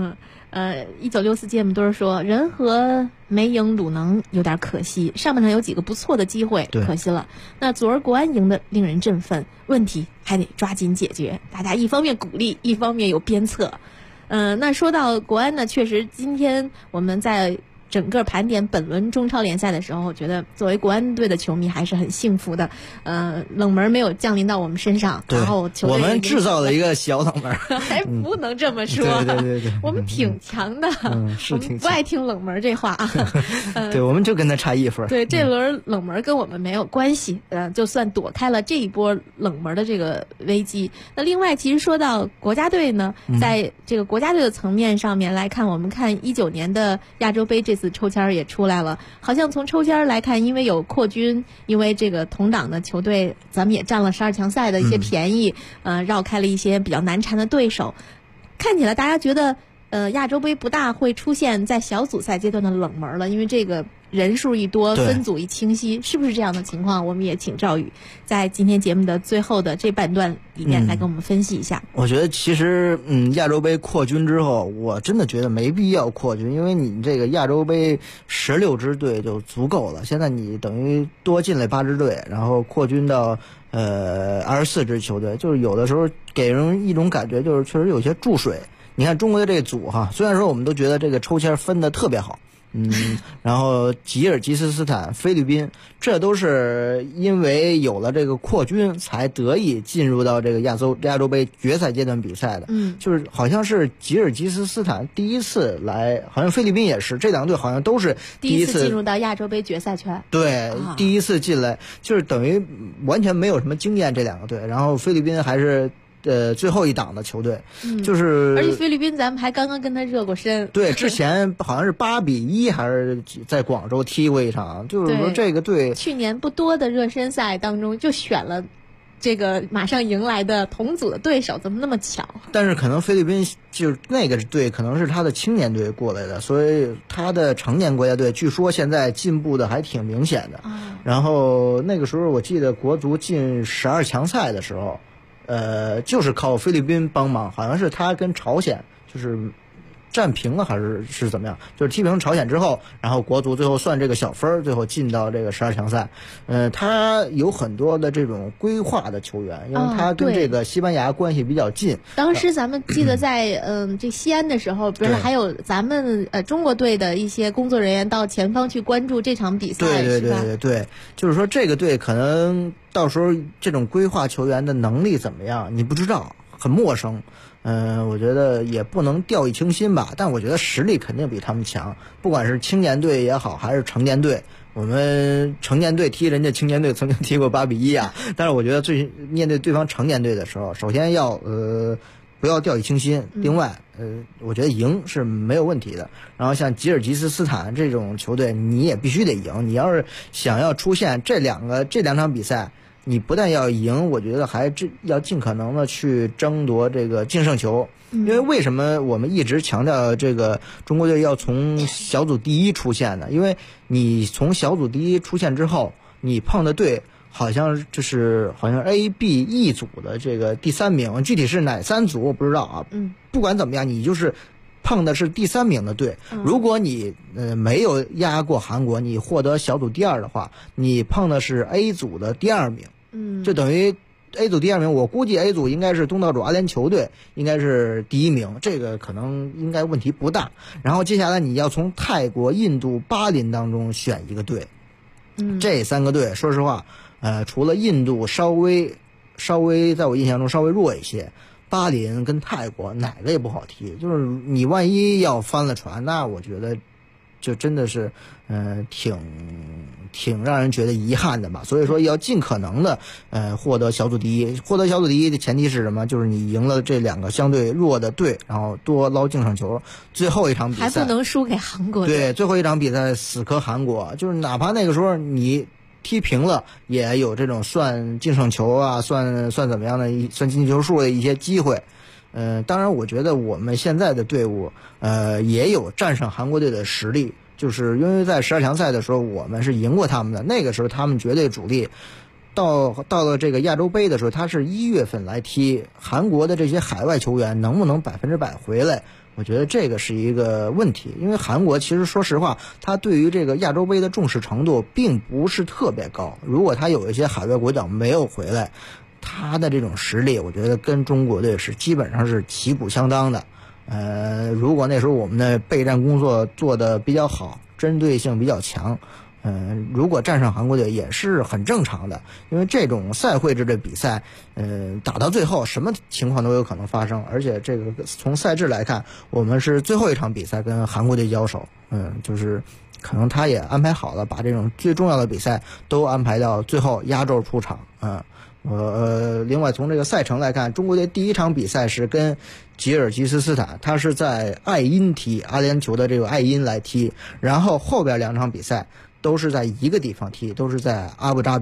1964节目都是说仁和没赢鲁能有点可惜，上半场有几个不错的机会，可惜了。那昨儿国安赢的令人振奋，问题还得抓紧解决。大家一方面鼓励，一方面有鞭策。那说到国安呢，确实今天我们在整个盘点本轮中超联赛的时候，我觉得作为国安队的球迷还是很幸福的。冷门没有降临到我们身上，然后球队我们制造了一个小冷门， 还不能这么说。 对， 我们挺强的， 是挺强， 不爱听冷门这话啊。 对，我们就跟他差1分。 对，这轮冷门跟我们没有关系，就算躲开了这一波冷门的这个危机。那另外，其实说到国家队呢，在这个国家队的层面上面来看，我们看19年的亚洲杯这次抽签也出来了，好像从抽签来看，因为有扩军，因为这个同档的球队咱们也占了12强赛的一些便宜，绕开了一些比较难缠的对手， 看起来大家觉得亚洲杯不大会出现在小组赛阶段的冷门了，因为这个人数一多，分组一清晰，是不是这样的情况？我们也请赵宇在今天节目的最后的这半段里面来跟我们分析一下。 我觉得其实亚洲杯扩军之后，我真的觉得没必要扩军，因为你这个亚洲杯16支队就足够了，现在你等于多进来8支队，然后扩军到24支球队，就是有的时候给人一种感觉就是确实有些注水。你看中国的这个组哈，虽然说我们都觉得这个抽签分得特别好，然后吉尔吉斯斯坦、菲律宾，这都是因为有了这个扩军才得以进入到这个亚洲杯决赛阶段比赛的。就是好像是吉尔吉斯斯坦第一次来，好像菲律宾也是，这两个队好像都是第一次进入到亚洲杯决赛圈。 对，第一次进来，就是等于完全没有什么经验这两个队，然后菲律宾还是最后一档的球队，就是而且菲律宾咱们还刚刚跟他热过身。 对，之前好像是8-1还是在广州踢过一场，就是说这个队去年不多的热身赛当中就选了这个马上迎来的同组的对手，怎么那么巧？但是可能菲律宾就是那个队可能是他的青年队过来的，所以他的成年国家队据说现在进步的还挺明显的。然后那个时候我记得国足进12强赛的时候，就是靠菲律宾帮忙，好像是他跟朝鲜就是战平了还是怎么样，就是踢平朝鲜之后，然后国足最后算这个小分，最后进到这个12强赛。他有很多的这种规划的球员，因为他跟这个西班牙关系比较近。 当时咱们记得在这西安的时候，不是还有咱们中国队的一些工作人员到前方去关注这场比赛， 对，就是说这个队可能到时候这种规划球员的能力怎么样，你不知道，很陌生。我觉得也不能掉以轻心吧，但我觉得实力肯定比他们强，不管是青年队也好，还是成年队。我们成年队踢人家青年队曾经踢过8-1啊，但是我觉得面对对方成年队的时候，首先要不要掉以轻心，另外我觉得赢是没有问题的。然后像吉尔吉斯斯坦这种球队，你也必须得赢，你要是想要出现这两场比赛，你不但要赢，我觉得还要尽可能的去争夺这个净胜球。因为为什么我们一直强调这个中国队要从小组第一出现呢？因为你从小组第一出现之后，你碰的队好像 A、B、E 组的这个第3名，具体是哪3组我不知道啊。不管怎么样，你就是碰的是第3名的队。如果你没有压过韩国，你获得小组第2的话，你碰的是 A 组的第2名。就等于 A 组第2名，我估计 A 组应该是东道主阿联酋队应该是第1名，这个可能应该问题不大。然后接下来你要从泰国、印度、巴林当中选一个队。这3个队说实话，除了印度稍微在我印象中稍微弱一些，巴林跟泰国哪个也不好踢，就是你万一要翻了船，那我觉得就真的是挺让人觉得遗憾的吧。所以说要尽可能的获得小组第一。获得小组第一的前提是什么？就是你赢了这2个相对弱的队，然后多捞净胜球。最后一场比赛还不能输给韩国。 对，最后一场比赛死磕韩国，就是哪怕那个时候你踢平了，也有这种算净胜球啊，算怎么样的算进球数的一些机会。当然我觉得我们现在的队伍也有战胜韩国队的实力，就是因为在12强赛的时候我们是赢过他们的，那个时候他们绝对主力。到了这个亚洲杯的时候，他是1月份来踢，韩国的这些海外球员能不能100%回来，我觉得这个是一个问题。因为韩国其实说实话，他对于这个亚洲杯的重视程度并不是特别高，如果他有一些海外国脚没有回来，他的这种实力我觉得跟中国队是基本上是旗鼓相当的。如果那时候我们的备战工作做得比较好，针对性比较强，如果战胜韩国队也是很正常的。因为这种赛会制的比赛，打到最后什么情况都有可能发生。而且这个从赛制来看，我们是最后一场比赛跟韩国队交手，就是可能他也安排好了，把这种最重要的比赛都安排到最后压轴出场。另外从这个赛程来看，中国队第一场比赛是跟吉尔吉斯斯坦，他是在爱因踢，阿联酋的这个爱因来踢，然后后边2场比赛都是在一个地方踢，都是在阿布扎比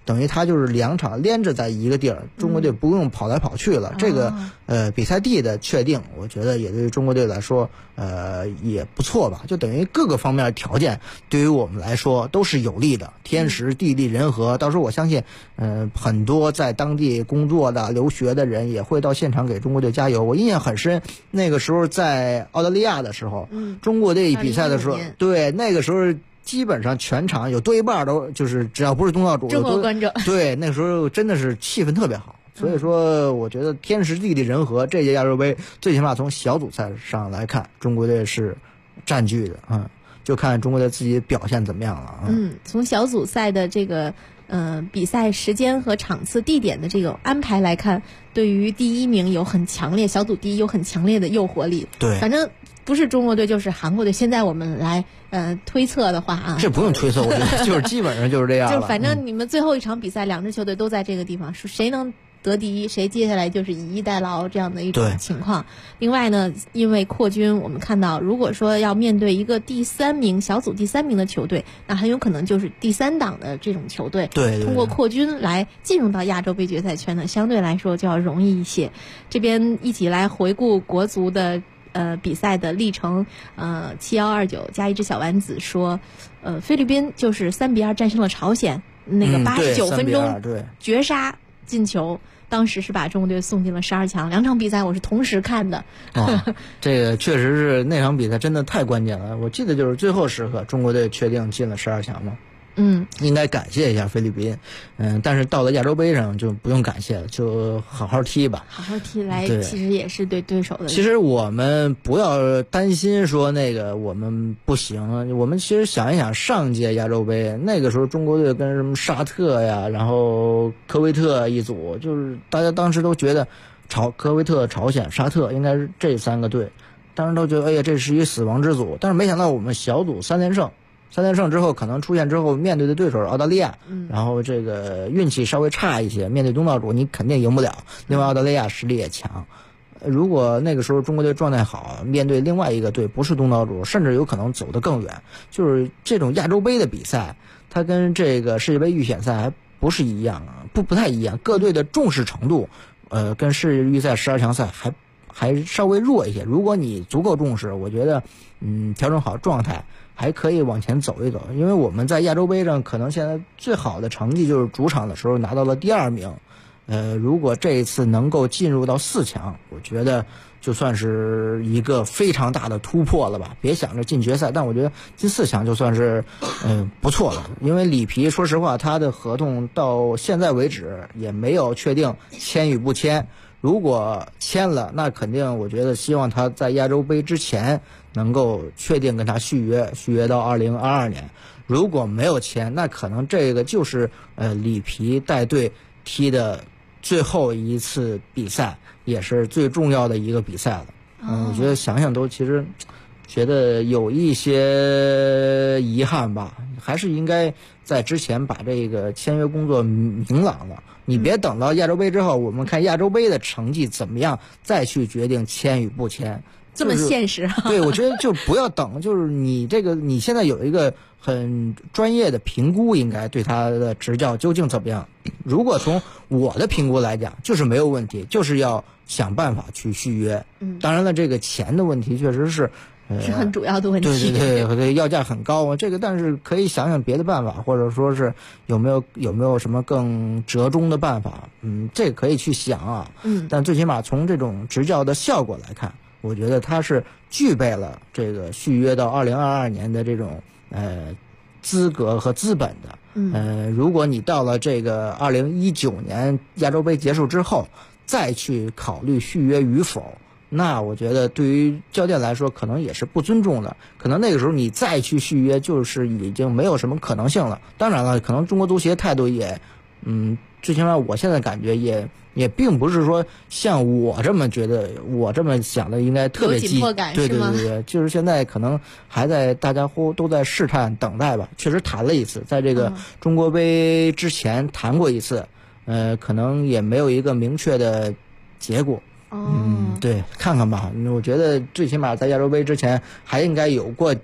等于他就是2场连着在一个地儿，中国队不用跑来跑去了。这个比赛地的确定，我觉得也对于中国队来说也不错吧，就等于各个方面条件对于我们来说都是有利的，天时地利人和。到时候我相信很多在当地工作的留学的人也会到现场给中国队加油。我印象很深，那个时候在澳大利亚的时候，中国队比赛的时候，对，那个时候基本上全场有多一半都就是只要不是东道主， 中国观众， 对，那时候真的是气氛特别好。所以说，我觉得天时地利人和，这届亚洲杯最起码从小组赛上来看，中国队是占据的啊，就看中国队自己表现怎么样了啊。 从小组赛的这个比赛时间和场次、地点的这个安排来看，对于第一名有很强烈，小组第一有很强烈的诱惑力。 对， 反正不是中国队就是韩国队。现在我们来推测的话啊， 这不用推测，我觉得就是基本上就是这样了。 就是反正你们最后一场比赛，2支球队都在这个地方，谁能得第一，谁接下来就是以逸待劳这样的一种情况。另外呢，因为扩军，我们看到如果说要面对一个小组第3名的球队，那很有可能就是第3档的这种球队， 对， 通过扩军来进入到亚洲杯决赛圈呢，相对来说就要容易一些。这边一起来回顾国足的比赛的历程。7129加一只小丸子说，菲律宾就是3-2战胜了朝鲜，那个89分钟绝杀进球，当时是把中国队送进了12强。2场比赛我是同时看的。 这个确实是那场比赛真的太关键了。我记得就是最后时刻，中国队确定进了12强嘛。应该感谢一下菲律宾。但是到了亚洲杯上就不用感谢了，就好好踢吧。 好好踢来，其实也是对对手的。 其实我们不要担心说那个我们不行，我们其实想一想上届亚洲杯那个时候中国队跟什么沙特呀，然后科威特一组，就是大家当时都觉得科威特、朝鲜、沙特应该是这3个队，当时都觉得哎呀这是一死亡之组。但是没想到我们小组3连胜之后，可能出现之后面对的对手是澳大利亚，然后这个运气稍微差一些，面对东道主你肯定赢不了。另外澳大利亚实力也强，如果那个时候中国队状态好，面对另外一个队不是东道主，甚至有可能走得更远。就是这种亚洲杯的比赛，它跟这个世界杯预选赛还不是一样啊，不太一样。各队的重视程度，跟世界预赛12强赛还稍微弱一些。如果你足够重视，我觉得调整好状态还可以往前走一走。因为我们在亚洲杯上可能现在最好的成绩就是主场的时候拿到了第2名。如果这一次能够进入到4强，我觉得就算是一个非常大的突破了吧。别想着进决赛，但我觉得进4强就算是不错了。因为里皮说实话他的合同到现在为止也没有确定签与不签。如果签了，那肯定我觉得希望他在亚洲杯之前能够确定跟他续约到2022年。如果没有签，那可能这个就是里皮带队踢的最后一次比赛，也是最重要的一个比赛了。我觉得想想都其实觉得有一些遗憾吧，还是应该在之前把这个签约工作明朗了。你别等到亚洲杯之后，我们看亚洲杯的成绩怎么样，再去决定签与不签。 这么现实啊？ 对，我觉得就不要等，就是你现在有一个很专业的评估，应该对他的执教究竟怎么样。如果从我的评估来讲，就是没有问题，就是要想办法去续约。当然了，这个钱的问题确实是很主要的问题。 对，要价很高。这个但是可以想想别的办法，或者说是有没有什么更折中的办法。这个可以去想啊。但最起码从这种执教的效果来看，我觉得他是具备了这个续约到2022年的这种资格和资本的。如果你到了这个2019年亚洲杯结束之后再去考虑续约与否，那我觉得对于教练来说可能也是不尊重的。可能那个时候你再去续约就是已经没有什么可能性了。当然了，可能中国足协态度也最起码我现在感觉也并不是说像我这么觉得，我这么想的应该特别紧迫感， 对，就是现在可能还在大家都在试探等待吧。确实谈了一次，在这个中国杯之前谈过一次，可能也没有一个明确的结果。对，看看吧。我觉得最起码在亚洲杯之前还应该有过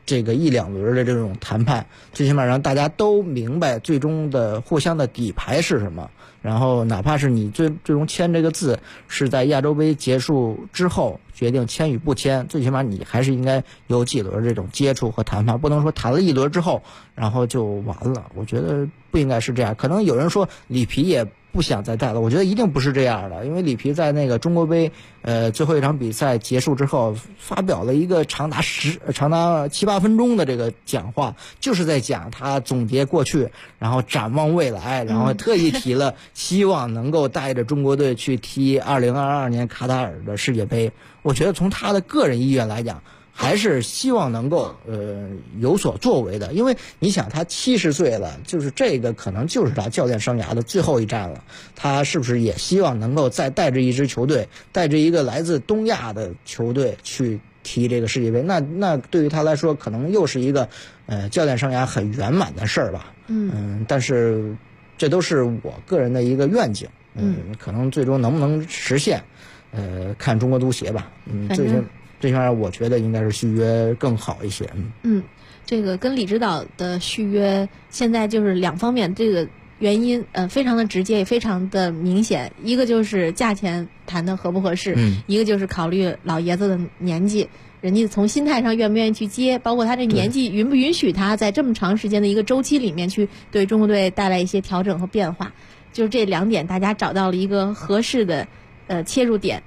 这个1、2轮的这种谈判，最起码让大家都明白最终的互相的底牌是什么。然后哪怕是你最终签这个字是在亚洲杯结束之后决定签与不签，最起码你还是应该有几轮这种接触和谈判，不能说谈了1轮之后然后就完了。我觉得不应该是这样。可能有人说里皮也不想再带了，我觉得一定不是这样的。因为里皮在那个中国杯最后一场比赛结束之后发表了一个长达7、8分钟的这个讲话，就是在讲他总结过去，然后展望未来，然后特意提了希望能够带着中国队去踢2022年卡塔尔的世界杯。我觉得从他的个人意愿来讲，还是希望能够有所作为的。因为你想他70岁了，就是这个可能就是他教练生涯的最后一站了，他是不是也希望能够再带着一支球队，带着一个来自东亚的球队去踢这个世界杯？那对于他来说可能又是一个教练生涯很圆满的事儿吧。但是这都是我个人的一个愿景。可能最终能不能实现看中国足协吧。这方面我觉得应该是续约更好一些。 这个跟李指导的续约现在就是2方面，这个原因非常的直接也非常的明显。一个就是价钱谈的合不合适，一个就是考虑老爷子的年纪，人家从心态上愿不愿意去接，包括他这年纪允不允许他在这么长时间的一个周期里面去对中国队带来一些调整和变化。就是这2点大家找到了一个合适的切入点。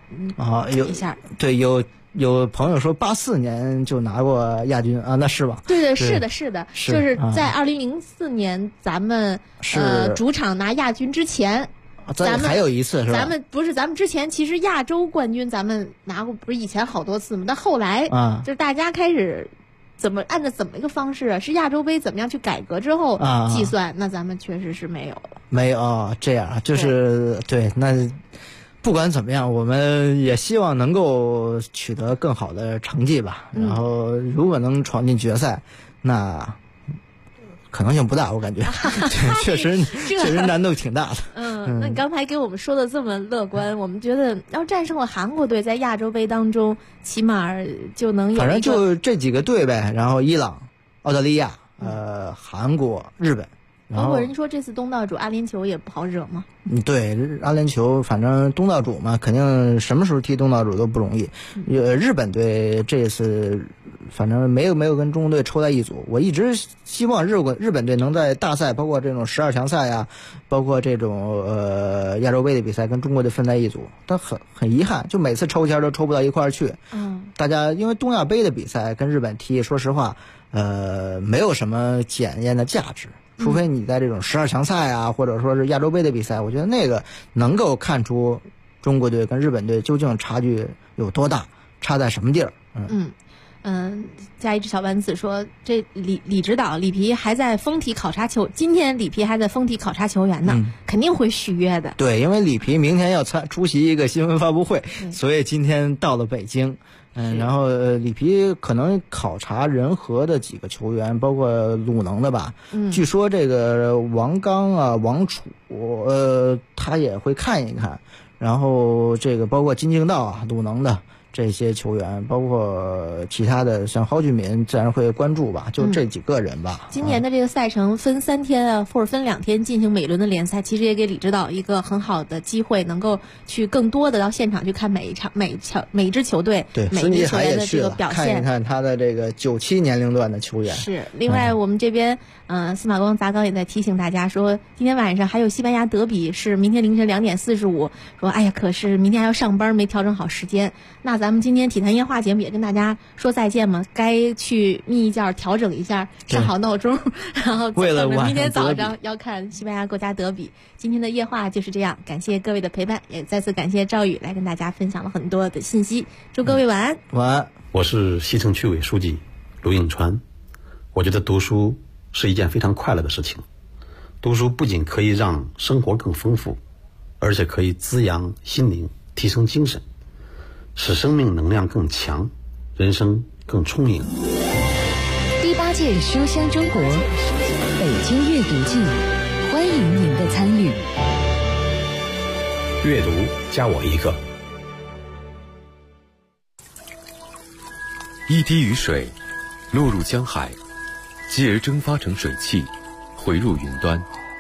有朋友说84年就拿过亚军啊，那是吧？ 对，是的，就是在2004年咱们主场拿亚军之前，咱们还有一次是吧？ 咱们之前其实亚洲冠军咱们拿过，不是以前好多次吗？但后来就是大家开始按照怎么一个方式啊？是亚洲杯怎么样去改革之后计算？那咱们确实是没有了。 没有这样，就是对那。不管怎么样，我们也希望能够取得更好的成绩吧。然后，如果能闯进决赛，那可能性不大，我感觉，确实难度挺大的。 那你刚才给我们说的这么乐观，我们觉得要战胜了韩国队，在亚洲杯当中，起码就能有反正就这几个队呗，然后伊朗、澳大利亚、韩国、日本。 包括人说这次东道主阿联酋也不好惹吗？ 对，阿联酋反正东道主嘛，肯定什么时候踢东道主都不容易。日本队这次反正没有跟中国队抽在一组。我一直希望日本队能在大赛，包括这种12强赛啊，包括这种亚洲杯的比赛跟中国队分在一组，但很遗憾，就每次抽签都抽不到一块儿去。大家因为东亚杯的比赛跟日本踢，说实话，没有什么检验的价值。除非你在这种12强赛啊，或者说是亚洲杯的比赛，我觉得那个能够看出中国队跟日本队究竟差距有多大，差在什么地儿。 加一只小丸子说，这李指导里皮还在封体考察今天里皮还在封体考察球员呢，肯定会续约的。 对，因为里皮明天要出席一个新闻发布会，所以今天到了北京。然后里皮可能考察人和的几个球员，包括鲁能的吧。据说这个王刚啊、王楚，他也会看一看。然后这个包括金敬道啊、鲁能的这些球员，包括其他的像蒿俊闵，自然会关注吧。就这几个人吧。 今年的这个赛程分3天啊，或者分2天进行每轮的联赛，其实也给李指导一个很好的机会，能够去更多的到现场去看每一支球队、每一支球员的这个表现， 看一看他的这个97年龄段的球员。 是。另外我们这边司马光砸缸也在提醒大家说，今天晚上还有西班牙德比，是明天凌晨2点45。说哎呀，可是明天还要上班，没调整好时间。那咱们今天体坛夜话节目也跟大家说再见嘛，该去眯一觉调整一下，上好闹钟，然后为了明天早上要看西班牙国家德比。今天的夜话就是这样，感谢各位的陪伴，也再次感谢赵宇来跟大家分享了很多的信息，祝各位晚安。 晚安。 我是西城区委书记卢应川。我觉得读书是一件非常快乐的事情，读书不仅可以让生活更丰富，而且可以滋养心灵，提升精神，使生命能量更强，人生更充盈。 第8届书香中国北京阅读季，欢迎您的参与。 阅读加我一个。 一滴雨水落入江海，继而蒸发成水汽，回入云端。